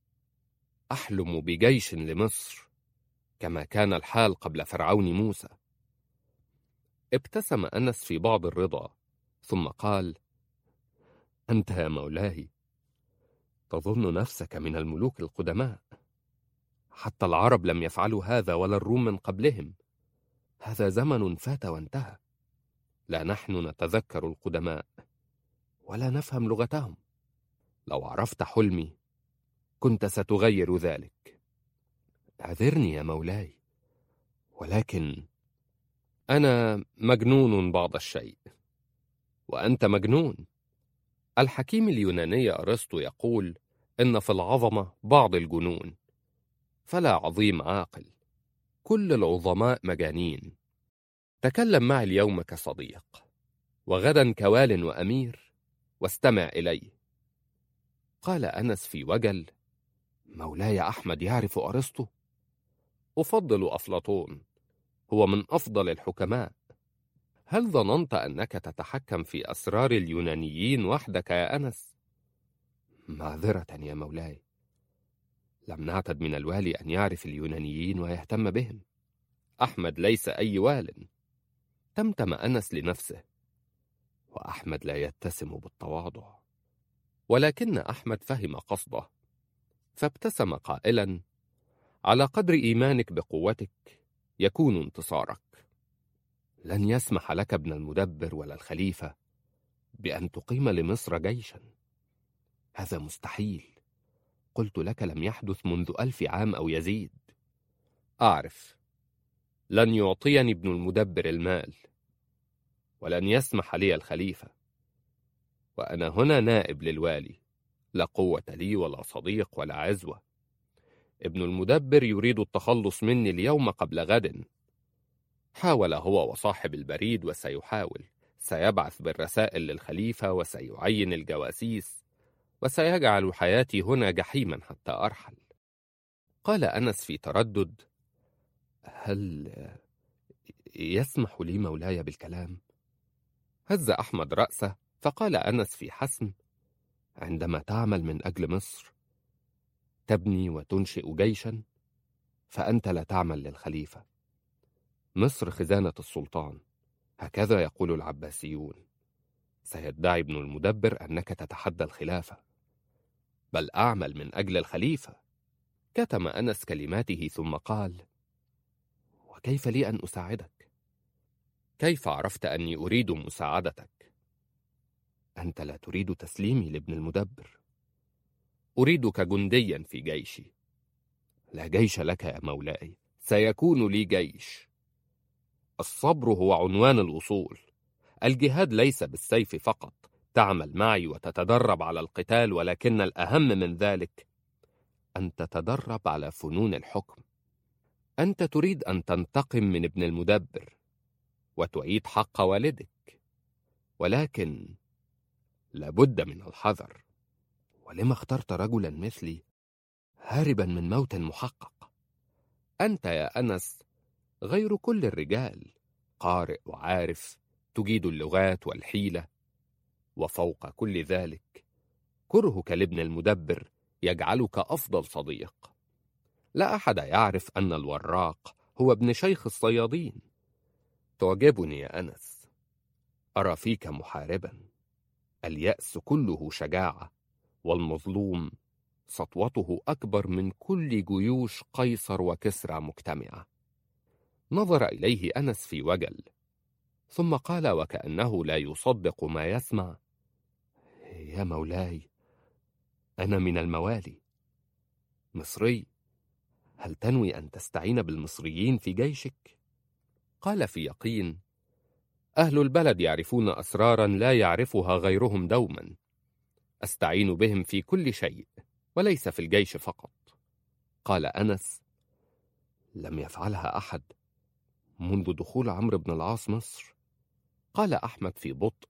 أحلم بجيش لمصر كما كان الحال قبل فرعون موسى. ابتسم أنس في بعض الرضا ثم قال: أنت يا مولاي تظن نفسك من الملوك القدماء. حتى العرب لم يفعلوا هذا ولا الروم من قبلهم. هذا زمن فات وانتهى. لا نحن نتذكر القدماء ولا نفهم لغتهم. لو عرفت حلمي كنت ستغير ذلك. اعذرني يا مولاي، ولكن أنا مجنون بعض الشيء، وأنت مجنون. الحكيم اليوناني أرسطو يقول إن في العظمة بعض الجنون، فلا عظيم عاقل، كل العظماء مجانين. تكلم معي اليوم كصديق، وغدا كوال وأمير، واستمع إلي. قال أنس في وجل: مولاي أحمد يعرف أرسطو؟ أفضل أفلاطون، هو من أفضل الحكماء. هل ظننت أنك تتحكم في أسرار اليونانيين وحدك يا أنس؟ معذرة يا مولاي، لم نعتد من الوالي أن يعرف اليونانيين ويهتم بهم. أحمد ليس أي وال. تمتم أنس لنفسه، وأحمد لا يتسم بالتواضع. ولكن أحمد فهم قصده، فابتسم قائلا: على قدر إيمانك بقوتك يكون انتصارك. لن يسمح لك ابن المدبر ولا الخليفة بأن تقيم لمصر جيشا، هذا مستحيل. قلت لك لم يحدث منذ ألف عام أو يزيد. أعرف، لن يعطيني ابن المدبر المال، ولن يسمح لي الخليفة، وأنا هنا نائب للوالي، لا قوة لي ولا صديق ولا عزوة. ابن المدبر يريد التخلص مني اليوم قبل غد. حاول هو وصاحب البريد وسيحاول، سيبعث بالرسائل للخليفة وسيعين الجواسيس، وسيجعل حياتي هنا جحيما حتى أرحل. قال أنس في تردد: هل يسمح لي مولاي بالكلام؟ هز أحمد رأسه، فقال أنس في حسم: عندما تعمل من أجل مصر، تبني وتنشئ جيشا، فأنت لا تعمل للخليفة. مصر خزانة السلطان، هكذا يقول العباسيون. سيدعي ابن المدبر أنك تتحدى الخلافة، بل أعمل من أجل الخليفة. كتم أنس كلماته ثم قال: وكيف لي أن أساعدك؟ كيف عرفت أني أريد مساعدتك؟ أنت لا تريد تسليمي لابن المدبر. أريدك جنديا في جيشي. لا جيش لك يا مولاي، سيكون لي جيش. الصبر هو عنوان الوصول. الجهاد ليس بالسيف فقط، تعمل معي وتتدرب على القتال، ولكن الأهم من ذلك أن تتدرب على فنون الحكم. أنت تريد أن تنتقم من ابن المدبر وتعيد حق والدك، ولكن لابد من الحذر. ولما اخترت رجلا مثلي هاربا من موت محقق؟ أنت يا أنس غير كل الرجال، قارئ وعارف، تجيد اللغات والحيلة، وفوق كل ذلك كرهك لابن المدبر يجعلك أفضل صديق. لا أحد يعرف أن الوراق هو ابن شيخ الصيادين. تعجبني يا أنس، أرى فيك محاربا. اليأس كله شجاعة، والمظلوم سطوته أكبر من كل جيوش قيصر وكسرى مجتمعة. نظر إليه أنس في وجل، ثم قال وكأنه لا يصدق ما يسمع: يا مولاي، أنا من الموالي، مصري. هل تنوي أن تستعين بالمصريين في جيشك؟ قال في يقين: أهل البلد يعرفون أسرارا لا يعرفها غيرهم دوما، أستعين بهم في كل شيء وليس في الجيش فقط. قال أنس: لم يفعلها أحد منذ دخول عمرو بن العاص مصر. قال أحمد في بطء: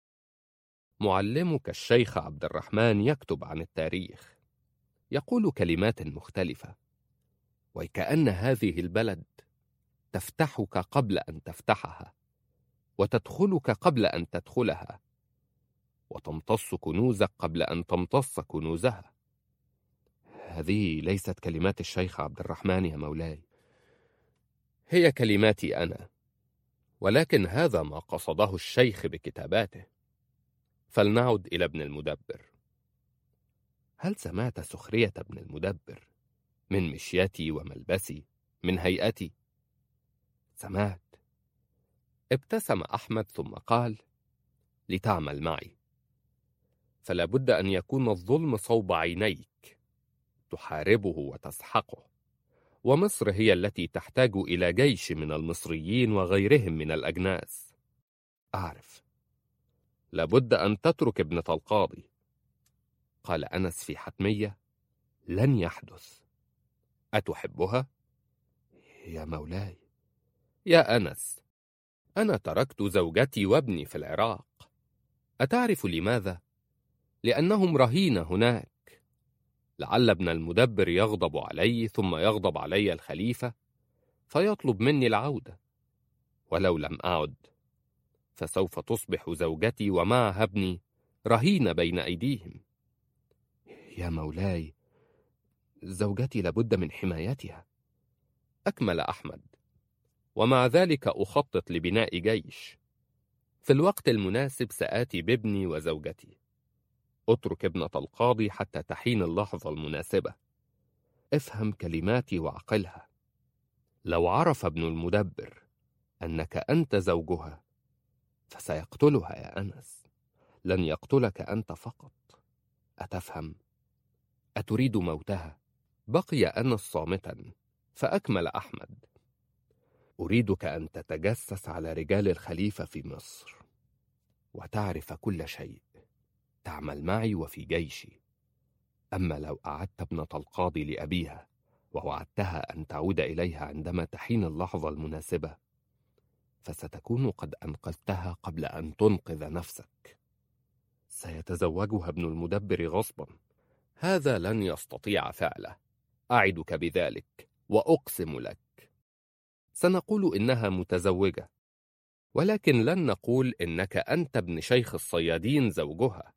معلمك الشيخ عبد الرحمن يكتب عن التاريخ، يقول كلمات مختلفة، وكأن هذه البلد تفتحك قبل أن تفتحها، وتدخلك قبل أن تدخلها، وتمتص كنوزك قبل أن تمتص كنوزها. هذه ليست كلمات الشيخ عبد الرحمن يا مولاي، هي كلماتي أنا، ولكن هذا ما قصده الشيخ بكتاباته. فلنعد إلى ابن المدبر. هل سمعت سخرية ابن المدبر من مشيتي وملبسي، من هيئتي؟ سمعت. ابتسم أحمد ثم قال: لتعمل معي، فلا بد أن يكون الظلم صوب عينيك، تحاربه وتسحقه، ومصر هي التي تحتاج إلى جيش من المصريين وغيرهم من الأجناس. أعرف، لابد أن تترك ابنة القاضي. قال أنس في حتمية: لن يحدث. أتحبها؟ يا مولاي. يا أنس، أنا تركت زوجتي وابني في العراق. أتعرف لماذا؟ لأنهم رهين هناك. لعل ابن المدبر يغضب علي، ثم يغضب علي الخليفة فيطلب مني العودة. ولو لم أعد فسوف تصبح زوجتي ومعها ابني رهين بين أيديهم. يا مولاي، زوجتي لابد من حمايتها. أكمل أحمد: ومع ذلك أخطط لبناء جيش. في الوقت المناسب سآتي بابني وزوجتي. اترك ابنة القاضي حتى تحين اللحظة المناسبة. افهم كلماتي وعقلها. لو عرف ابن المدبر أنك أنت زوجها فسيقتلها يا أنس، لن يقتلك أنت فقط. أتفهم؟ أتريد موتها؟ بقي أنس صامتا، فأكمل أحمد: أريدك أن تتجسس على رجال الخليفة في مصر وتعرف كل شيء. تعمل معي وفي جيشي. أما لو أعدت ابنة القاضي لأبيها ووعدتها أن تعود إليها عندما تحين اللحظة المناسبة، فستكون قد أنقذتها قبل أن تنقذ نفسك. سيتزوجها ابن المدبر غصبا. هذا لن يستطيع فعله، أعدك بذلك وأقسم لك. سنقول إنها متزوجة، ولكن لن نقول إنك أنت ابن شيخ الصيادين زوجها.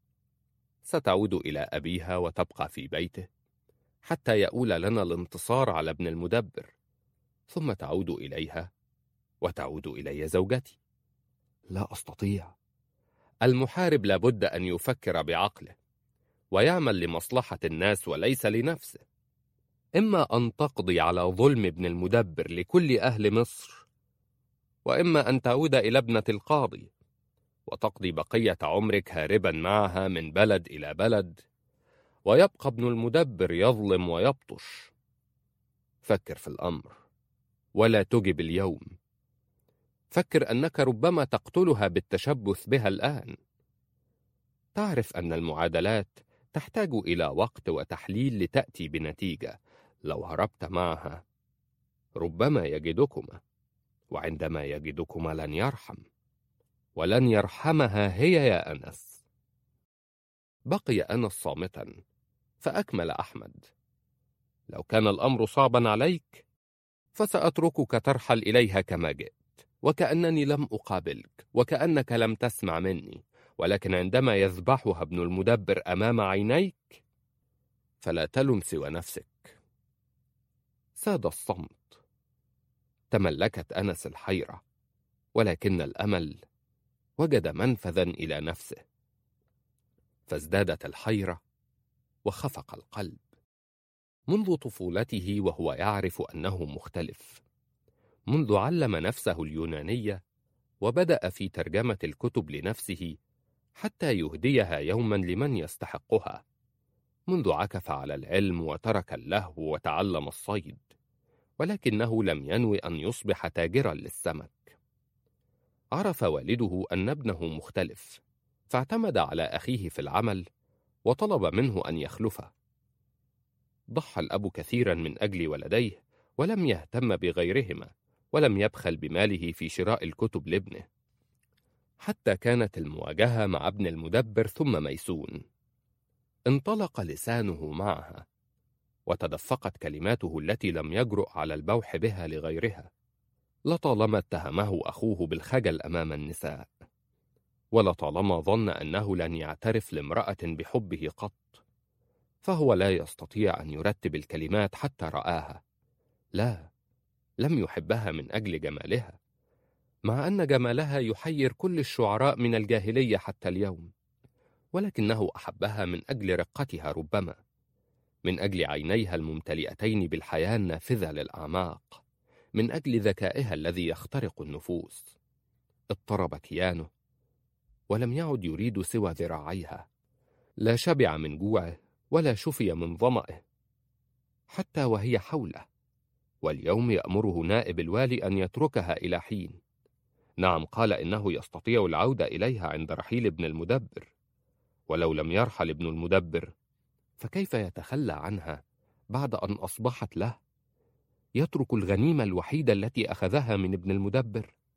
ستعود إلى أبيها وتبقى في بيته حتى يؤول لنا الانتصار على ابن المدبر، ثم تعود إليها وتعود إلي زوجتي. لا أستطيع. المحارب لابد أن يفكر بعقله ويعمل لمصلحة الناس وليس لنفسه. إما أن تقضي على ظلم ابن المدبر لكل أهل مصر، وإما أن تعود إلى ابنة القاضي وتقضي بقية عمرك هاربا معها من بلد إلى بلد، ويبقى ابن المدبر يظلم ويبطش. فكر في الأمر ولا تجب اليوم. فكر أنك ربما تقتلها بالتشبث بها الآن. تعرف أن المعادلات تحتاج إلى وقت وتحليل لتأتي بنتيجة. لو هربت معها ربما يجدكما، وعندما يجدكما لن يرحم، ولن يرحمها هي يا أنس. بقي أنس صامتا، فأكمل أحمد: لو كان الأمر صعبا عليك فسأتركك ترحل إليها كما جئت، وكأنني لم أقابلك، وكأنك لم تسمع مني. ولكن عندما يذبحها ابن المدبر أمام عينيك فلا تلم سوى نفسك. ساد الصمت. تملكت أنس الحيرة، ولكن الأمل وجد منفذا إلى نفسه، فازدادت الحيرة وخفق القلب. منذ طفولته وهو يعرف أنه مختلف، منذ علم نفسه اليونانية وبدأ في ترجمة الكتب لنفسه حتى يهديها يوما لمن يستحقها، منذ عكف على العلم وترك اللهو وتعلم الصيد، ولكنه لم ينوي أن يصبح تاجرا للسمك. عرف والده أن ابنه مختلف، فاعتمد على أخيه في العمل وطلب منه أن يخلفه. ضحى الأب كثيرا من أجل ولديه ولم يهتم بغيرهما، ولم يبخل بماله في شراء الكتب لابنه، حتى كانت المواجهة مع ابن المدبر ثم ميسون. انطلق لسانه معها، وتدفقت كلماته التي لم يجرؤ على البوح بها لغيرها. لطالما اتهمه أخوه بالخجل أمام النساء، ولطالما ظن أنه لن يعترف لامرأة بحبه قط، فهو لا يستطيع أن يرتب الكلمات حتى رآها. لا، لم يحبها من أجل جمالها، مع أن جمالها يحير كل الشعراء من الجاهلية حتى اليوم، ولكنه أحبها من أجل رقتها، ربما من أجل عينيها الممتلئتين بالحياة النافذة للأعماق، من أجل ذكائها الذي يخترق النفوس. اضطرب كيانه ولم يعد يريد سوى ذراعيها. لا شبع من جوعه ولا شفي من ظمأه حتى وهي حوله، واليوم يأمره نائب الوالي أن يتركها إلى حين. نعم، قال إنه يستطيع العودة إليها عند رحيل ابن المدبر، ولو لم يرحل ابن المدبر فكيف يتخلى عنها بعد أن أصبحت له؟ يترك الغنيمة الوحيدة التي أخذها من ابن المدبر؟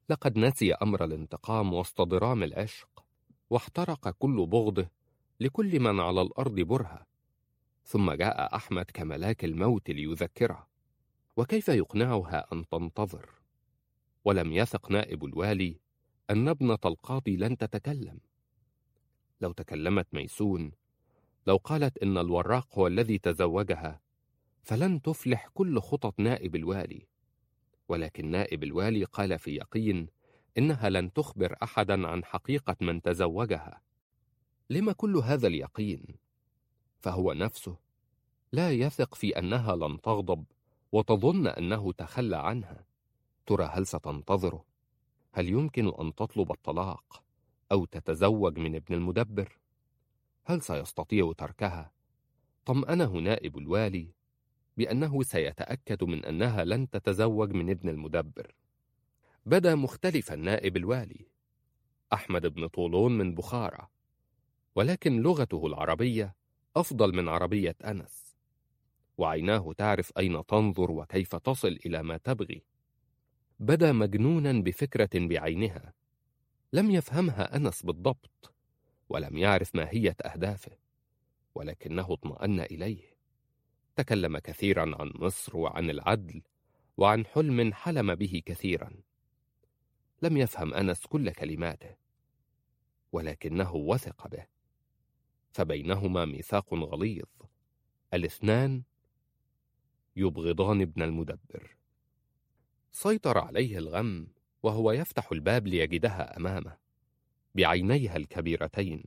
لقد نسي أمر الانتقام وسط ضرام العشق، واحترق كل بغضه لكل من على الأرض برهة. ثم جاء أحمد كملاك الموت ليذكرها، وكيف يقنعها أن تنتظر؟ ولم يثق نائب الوالي أن ابنة القاضي لن تتكلم. لو تكلمت ميسون، لو قالت إن الوراق هو الذي تزوجها، فلن تفلح كل خطط نائب الوالي. ولكن نائب الوالي قال في يقين إنها لن تخبر أحدا عن حقيقة من تزوجها. لما كل هذا اليقين؟ فهو نفسه لا يثق في أنها لن تغضب وتظن أنه تخلى عنها. ترى هل ستنتظره؟ هل يمكن أن تطلب الطلاق أو تتزوج من ابن المدبر؟ هل سيستطيع تركها؟ طمأنه نائب الوالي بأنه سيتأكد من أنها لن تتزوج من ابن المدبر. بدا مختلفا نائب الوالي. أحمد بن طولون من بخارى، ولكن لغته العربية أفضل من عربية أنس، وعيناه تعرف أين تنظر وكيف تصل إلى ما تبغي. بدا مجنونا بفكرة بعينها، لم يفهمها أنس بالضبط، ولم يعرف ماهية أهدافه، ولكنه اطمأن إليه. تكلم كثيرا عن مصر وعن العدل وعن حلم حلم به كثيرا. لم يفهم أنس كل كلماته، ولكنه وثق به، فبينهما ميثاق غليظ. الاثنان يبغضان ابن المدبر. سيطر عليه الغم وهو يفتح الباب ليجدها أمامه بعينيها الكبيرتين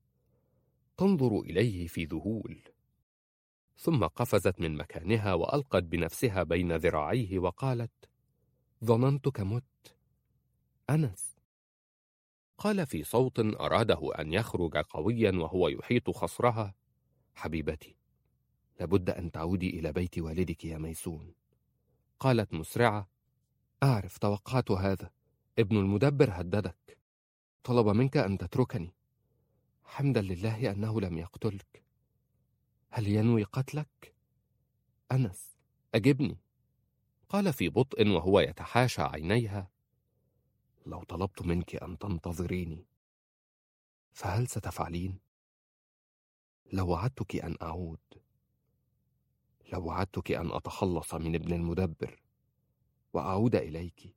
تنظر إليه في ذهول، ثم قفزت من مكانها وألقت بنفسها بين ذراعيه وقالت: ظننتك مت أنس. قال في صوت أراده أن يخرج قويا وهو يحيط خصرها: حبيبتي، لابد أن تعودي إلى بيت والدك يا ميسون. قالت مسرعة: أعرف، توقعت هذا. ابن المدبر هددك، طلب منك أن تتركني. حمدا لله أنه لم يقتلك. هل ينوي قتلك؟ أنس، أجبني. قال في بطء وهو يتحاشى عينيها: لو طلبت منك أن تنتظريني فهل ستفعلين؟ لو وعدتك أن أعود، لو وعدتك أن أتخلص من ابن المدبر وأعود إليك،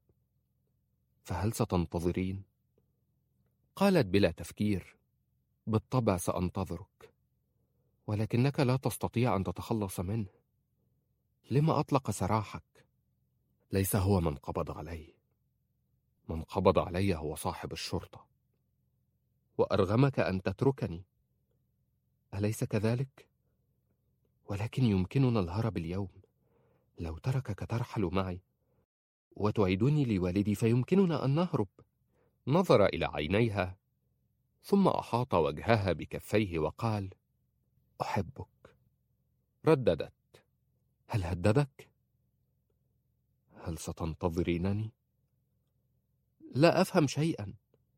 فهل ستنتظرين؟ قالت بلا تفكير: بالطبع سأنتظرك، ولكنك لا تستطيع أن تتخلص منه. لما أطلق سراحك؟ ليس هو من قبض علي، من قبض علي هو صاحب الشرطة، وأرغمك أن تتركني، أليس كذلك؟ ولكن يمكننا الهرب اليوم. لو تركك ترحل معي وتعيدني لوالدي فيمكننا أن نهرب. نظر إلى عينيها ثم أحاط وجهها بكفيه وقال: أحبك. رددت: هل هددك؟ هل ستنتظرينني؟ لا أفهم شيئا.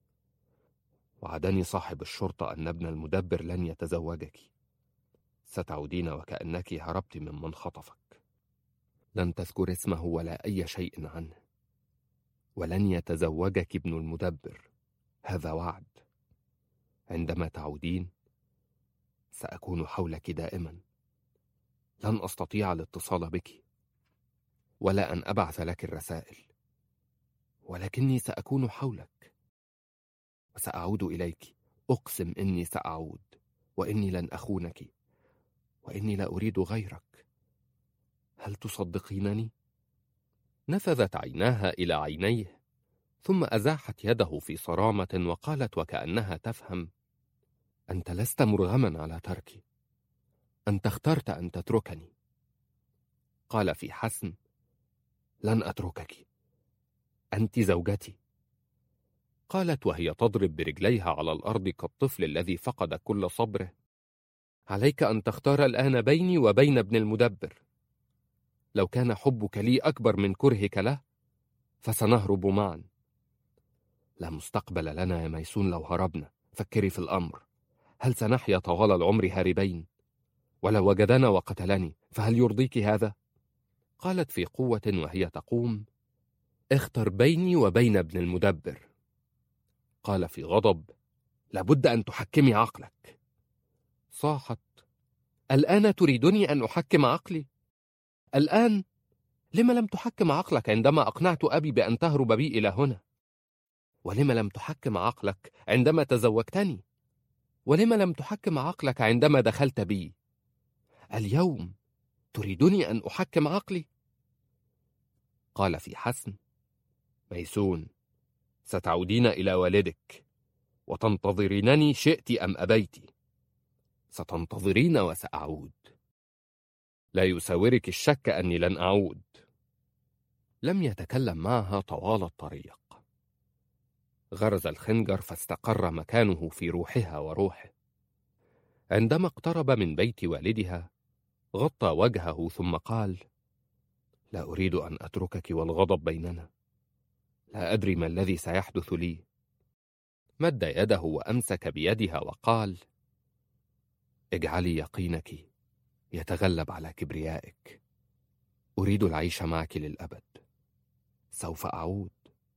وعدني صاحب الشرطة أن ابن المدبر لن يتزوجك. ستعودين وكأنك هربت ممن خطفك. لن تذكر اسمه ولا أي شيء عنه، ولن يتزوجك ابن المدبر، هذا وعد. عندما تعودين سأكون حولك دائما. لن أستطيع الاتصال بك ولا أن أبعث لك الرسائل، ولكني سأكون حولك وسأعود إليك. أقسم إني سأعود، وإني لن أخونك، وإني لا أريد غيرك. هل تصدقينني؟ نفذت عيناها إلى عينيه، ثم أزاحت يده في صرامة وقالت وكأنها تفهم: أنت لست مرغما على تركي، أنت اخترت أن تتركني. قال في حسم: لن أتركك، أنت زوجتي. قالت وهي تضرب برجليها على الأرض كالطفل الذي فقد كل صبره: عليك أن تختار الآن بيني وبين ابن المدبر. لو كان حبك لي أكبر من كرهك له فسنهرب معا. لا مستقبل لنا يا ميسون لو هربنا. فكري في الأمر، هل سنحيا طوال العمر هاربين؟ ولو وجدنا وقتلني فهل يرضيك هذا؟ قالت في قوة وهي تقوم: اختر بيني وبين ابن المدبر. قال في غضب: لابد أن تحكمي عقلك. صاحت: الآن تريدني أن أحكم عقلي؟ الآن؟ لم لم تحكم عقلك عندما أقنعت أبي بأن تهرب بي إلى هنا؟ ولم لم تحكم عقلك عندما تزوجتني؟ ولم لم تحكم عقلك عندما دخلت بي؟ اليوم تريدني أن أحكم عقلي؟ قال في حسم: ميسون، ستعودين إلى والدك وتنتظرينني شئت أم أبيت. ستنتظرين وسأعود. لا يساورك الشك أني لن أعود. لم يتكلم معها طوال الطريق. غرز الخنجر فاستقر مكانه في روحها وروحه. عندما اقترب من بيت والدها غطى وجهه ثم قال: لا أريد أن أتركك والغضب بيننا. لا أدري ما الذي سيحدث لي. مد يده وأمسك بيدها وقال: اجعلي يقينك يتغلب على كبريائك. أريد العيش معك للأبد. سوف أعود.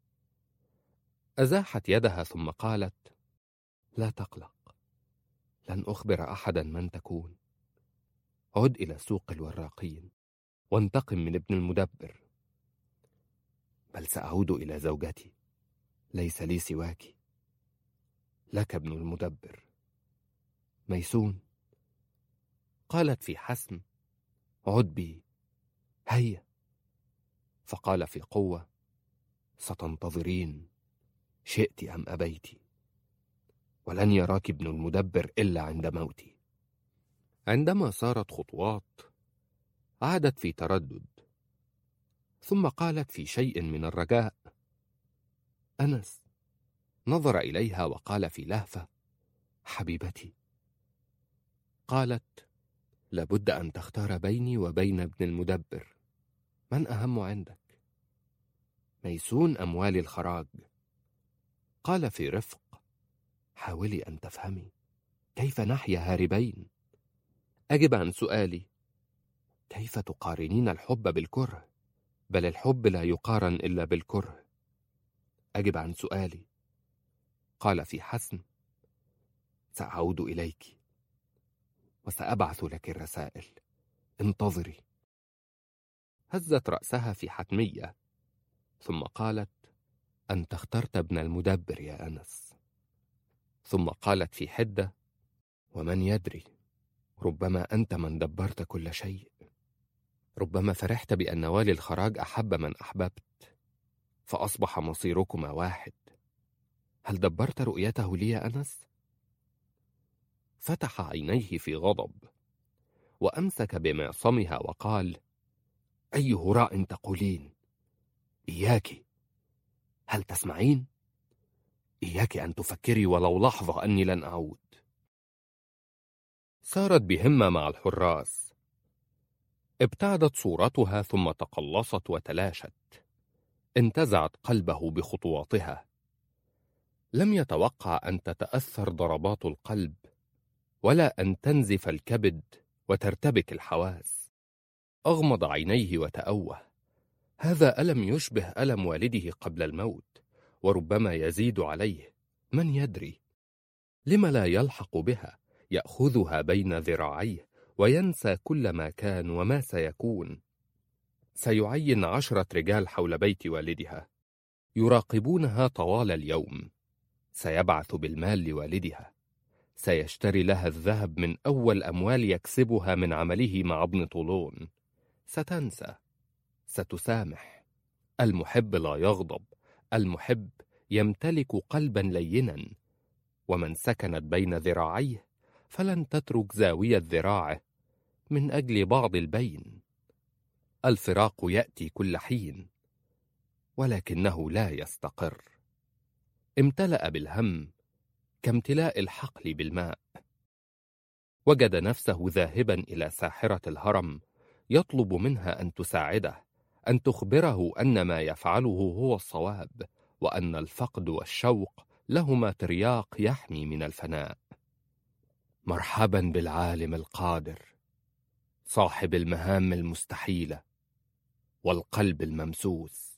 أزاحت يدها ثم قالت: لا تقلق، لن أخبر أحدا من تكون. عد إلى سوق الوراقين وانتقم من ابن المدبر. بل سأعود إلى زوجتي، ليس لي سواك. لك ابن المدبر. ميسون. قالت في حسم: عد بي، هيا. فقال في قوة: ستنتظرين شئت أم أبيت، ولن يراك ابن المدبر إلا عند موتي. عندما سارت خطوات عادت في تردد، ثم قالت في شيء من الرجاء: أنس. نظر إليها وقال في لهفة: حبيبتي. قالت: لابد أن تختار بيني وبين ابن المدبر. من أهم عندك؟ ميسون أم والي الخراج؟ قال في رفق: حاولي أن تفهمي، كيف نحيا هاربين؟ أجب عن سؤالي: كيف تقارنين الحب بالكره؟ بل الحب لا يقارن إلا بالكره. أجب عن سؤالي. قال في حسم: سأعود إليك وسأبعث لك الرسائل. انتظري. هزت رأسها في حتمية، ثم قالت: أنت اخترت ابن المدبر يا أنس. ثم قالت في حدة: ومن يدري، ربما أنت من دبرت كل شيء. ربما فرحت بأن والي الخراج أحب من أحببت، فأصبح مصيركما واحد. هل دبرت رؤيته لي يا أنس؟ فتح عينيه في غضب وأمسك بمعصمها وقال: أي هراء تقولين؟ إياك. هل تسمعين؟ إياك أن تفكري ولو لحظة أني لن أعود. سارت بهمة مع الحراس. ابتعدت صورتها ثم تقلصت وتلاشت. انتزعت قلبه بخطواتها. لم يتوقع أن تتأثر ضربات القلب، ولا أن تنزف الكبد وترتبك الحواس. أغمض عينيه وتأوه. هذا ألم يشبه ألم والده قبل الموت، وربما يزيد عليه. من يدري؟ لم لا يلحق بها، يأخذها بين ذراعيه وينسى كل ما كان وما سيكون. سيعين عشرة رجال حول بيت والدها يراقبونها طوال اليوم. سيبعث بالمال لوالدها. سيشتري لها الذهب من أول أموال يكسبها من عمله مع ابن طولون. ستنسى، ستسامح. المحب لا يغضب. المحب يمتلك قلبا لينا، ومن سكنت بين ذراعيه فلن تترك زاوية ذراعه من أجل بعض البين. الفراق يأتي كل حين، ولكنه لا يستقر. امتلأ بالهم كامتلاء الحقل بالماء. وجد نفسه ذاهبا إلى ساحرة الهرم يطلب منها أن تساعده، أن تخبره أن ما يفعله هو الصواب، وأن الفقد والشوق لهما ترياق يحمي من الفناء. مرحبا بالعالم القادر، صاحب المهام المستحيلة والقلب الممسوس.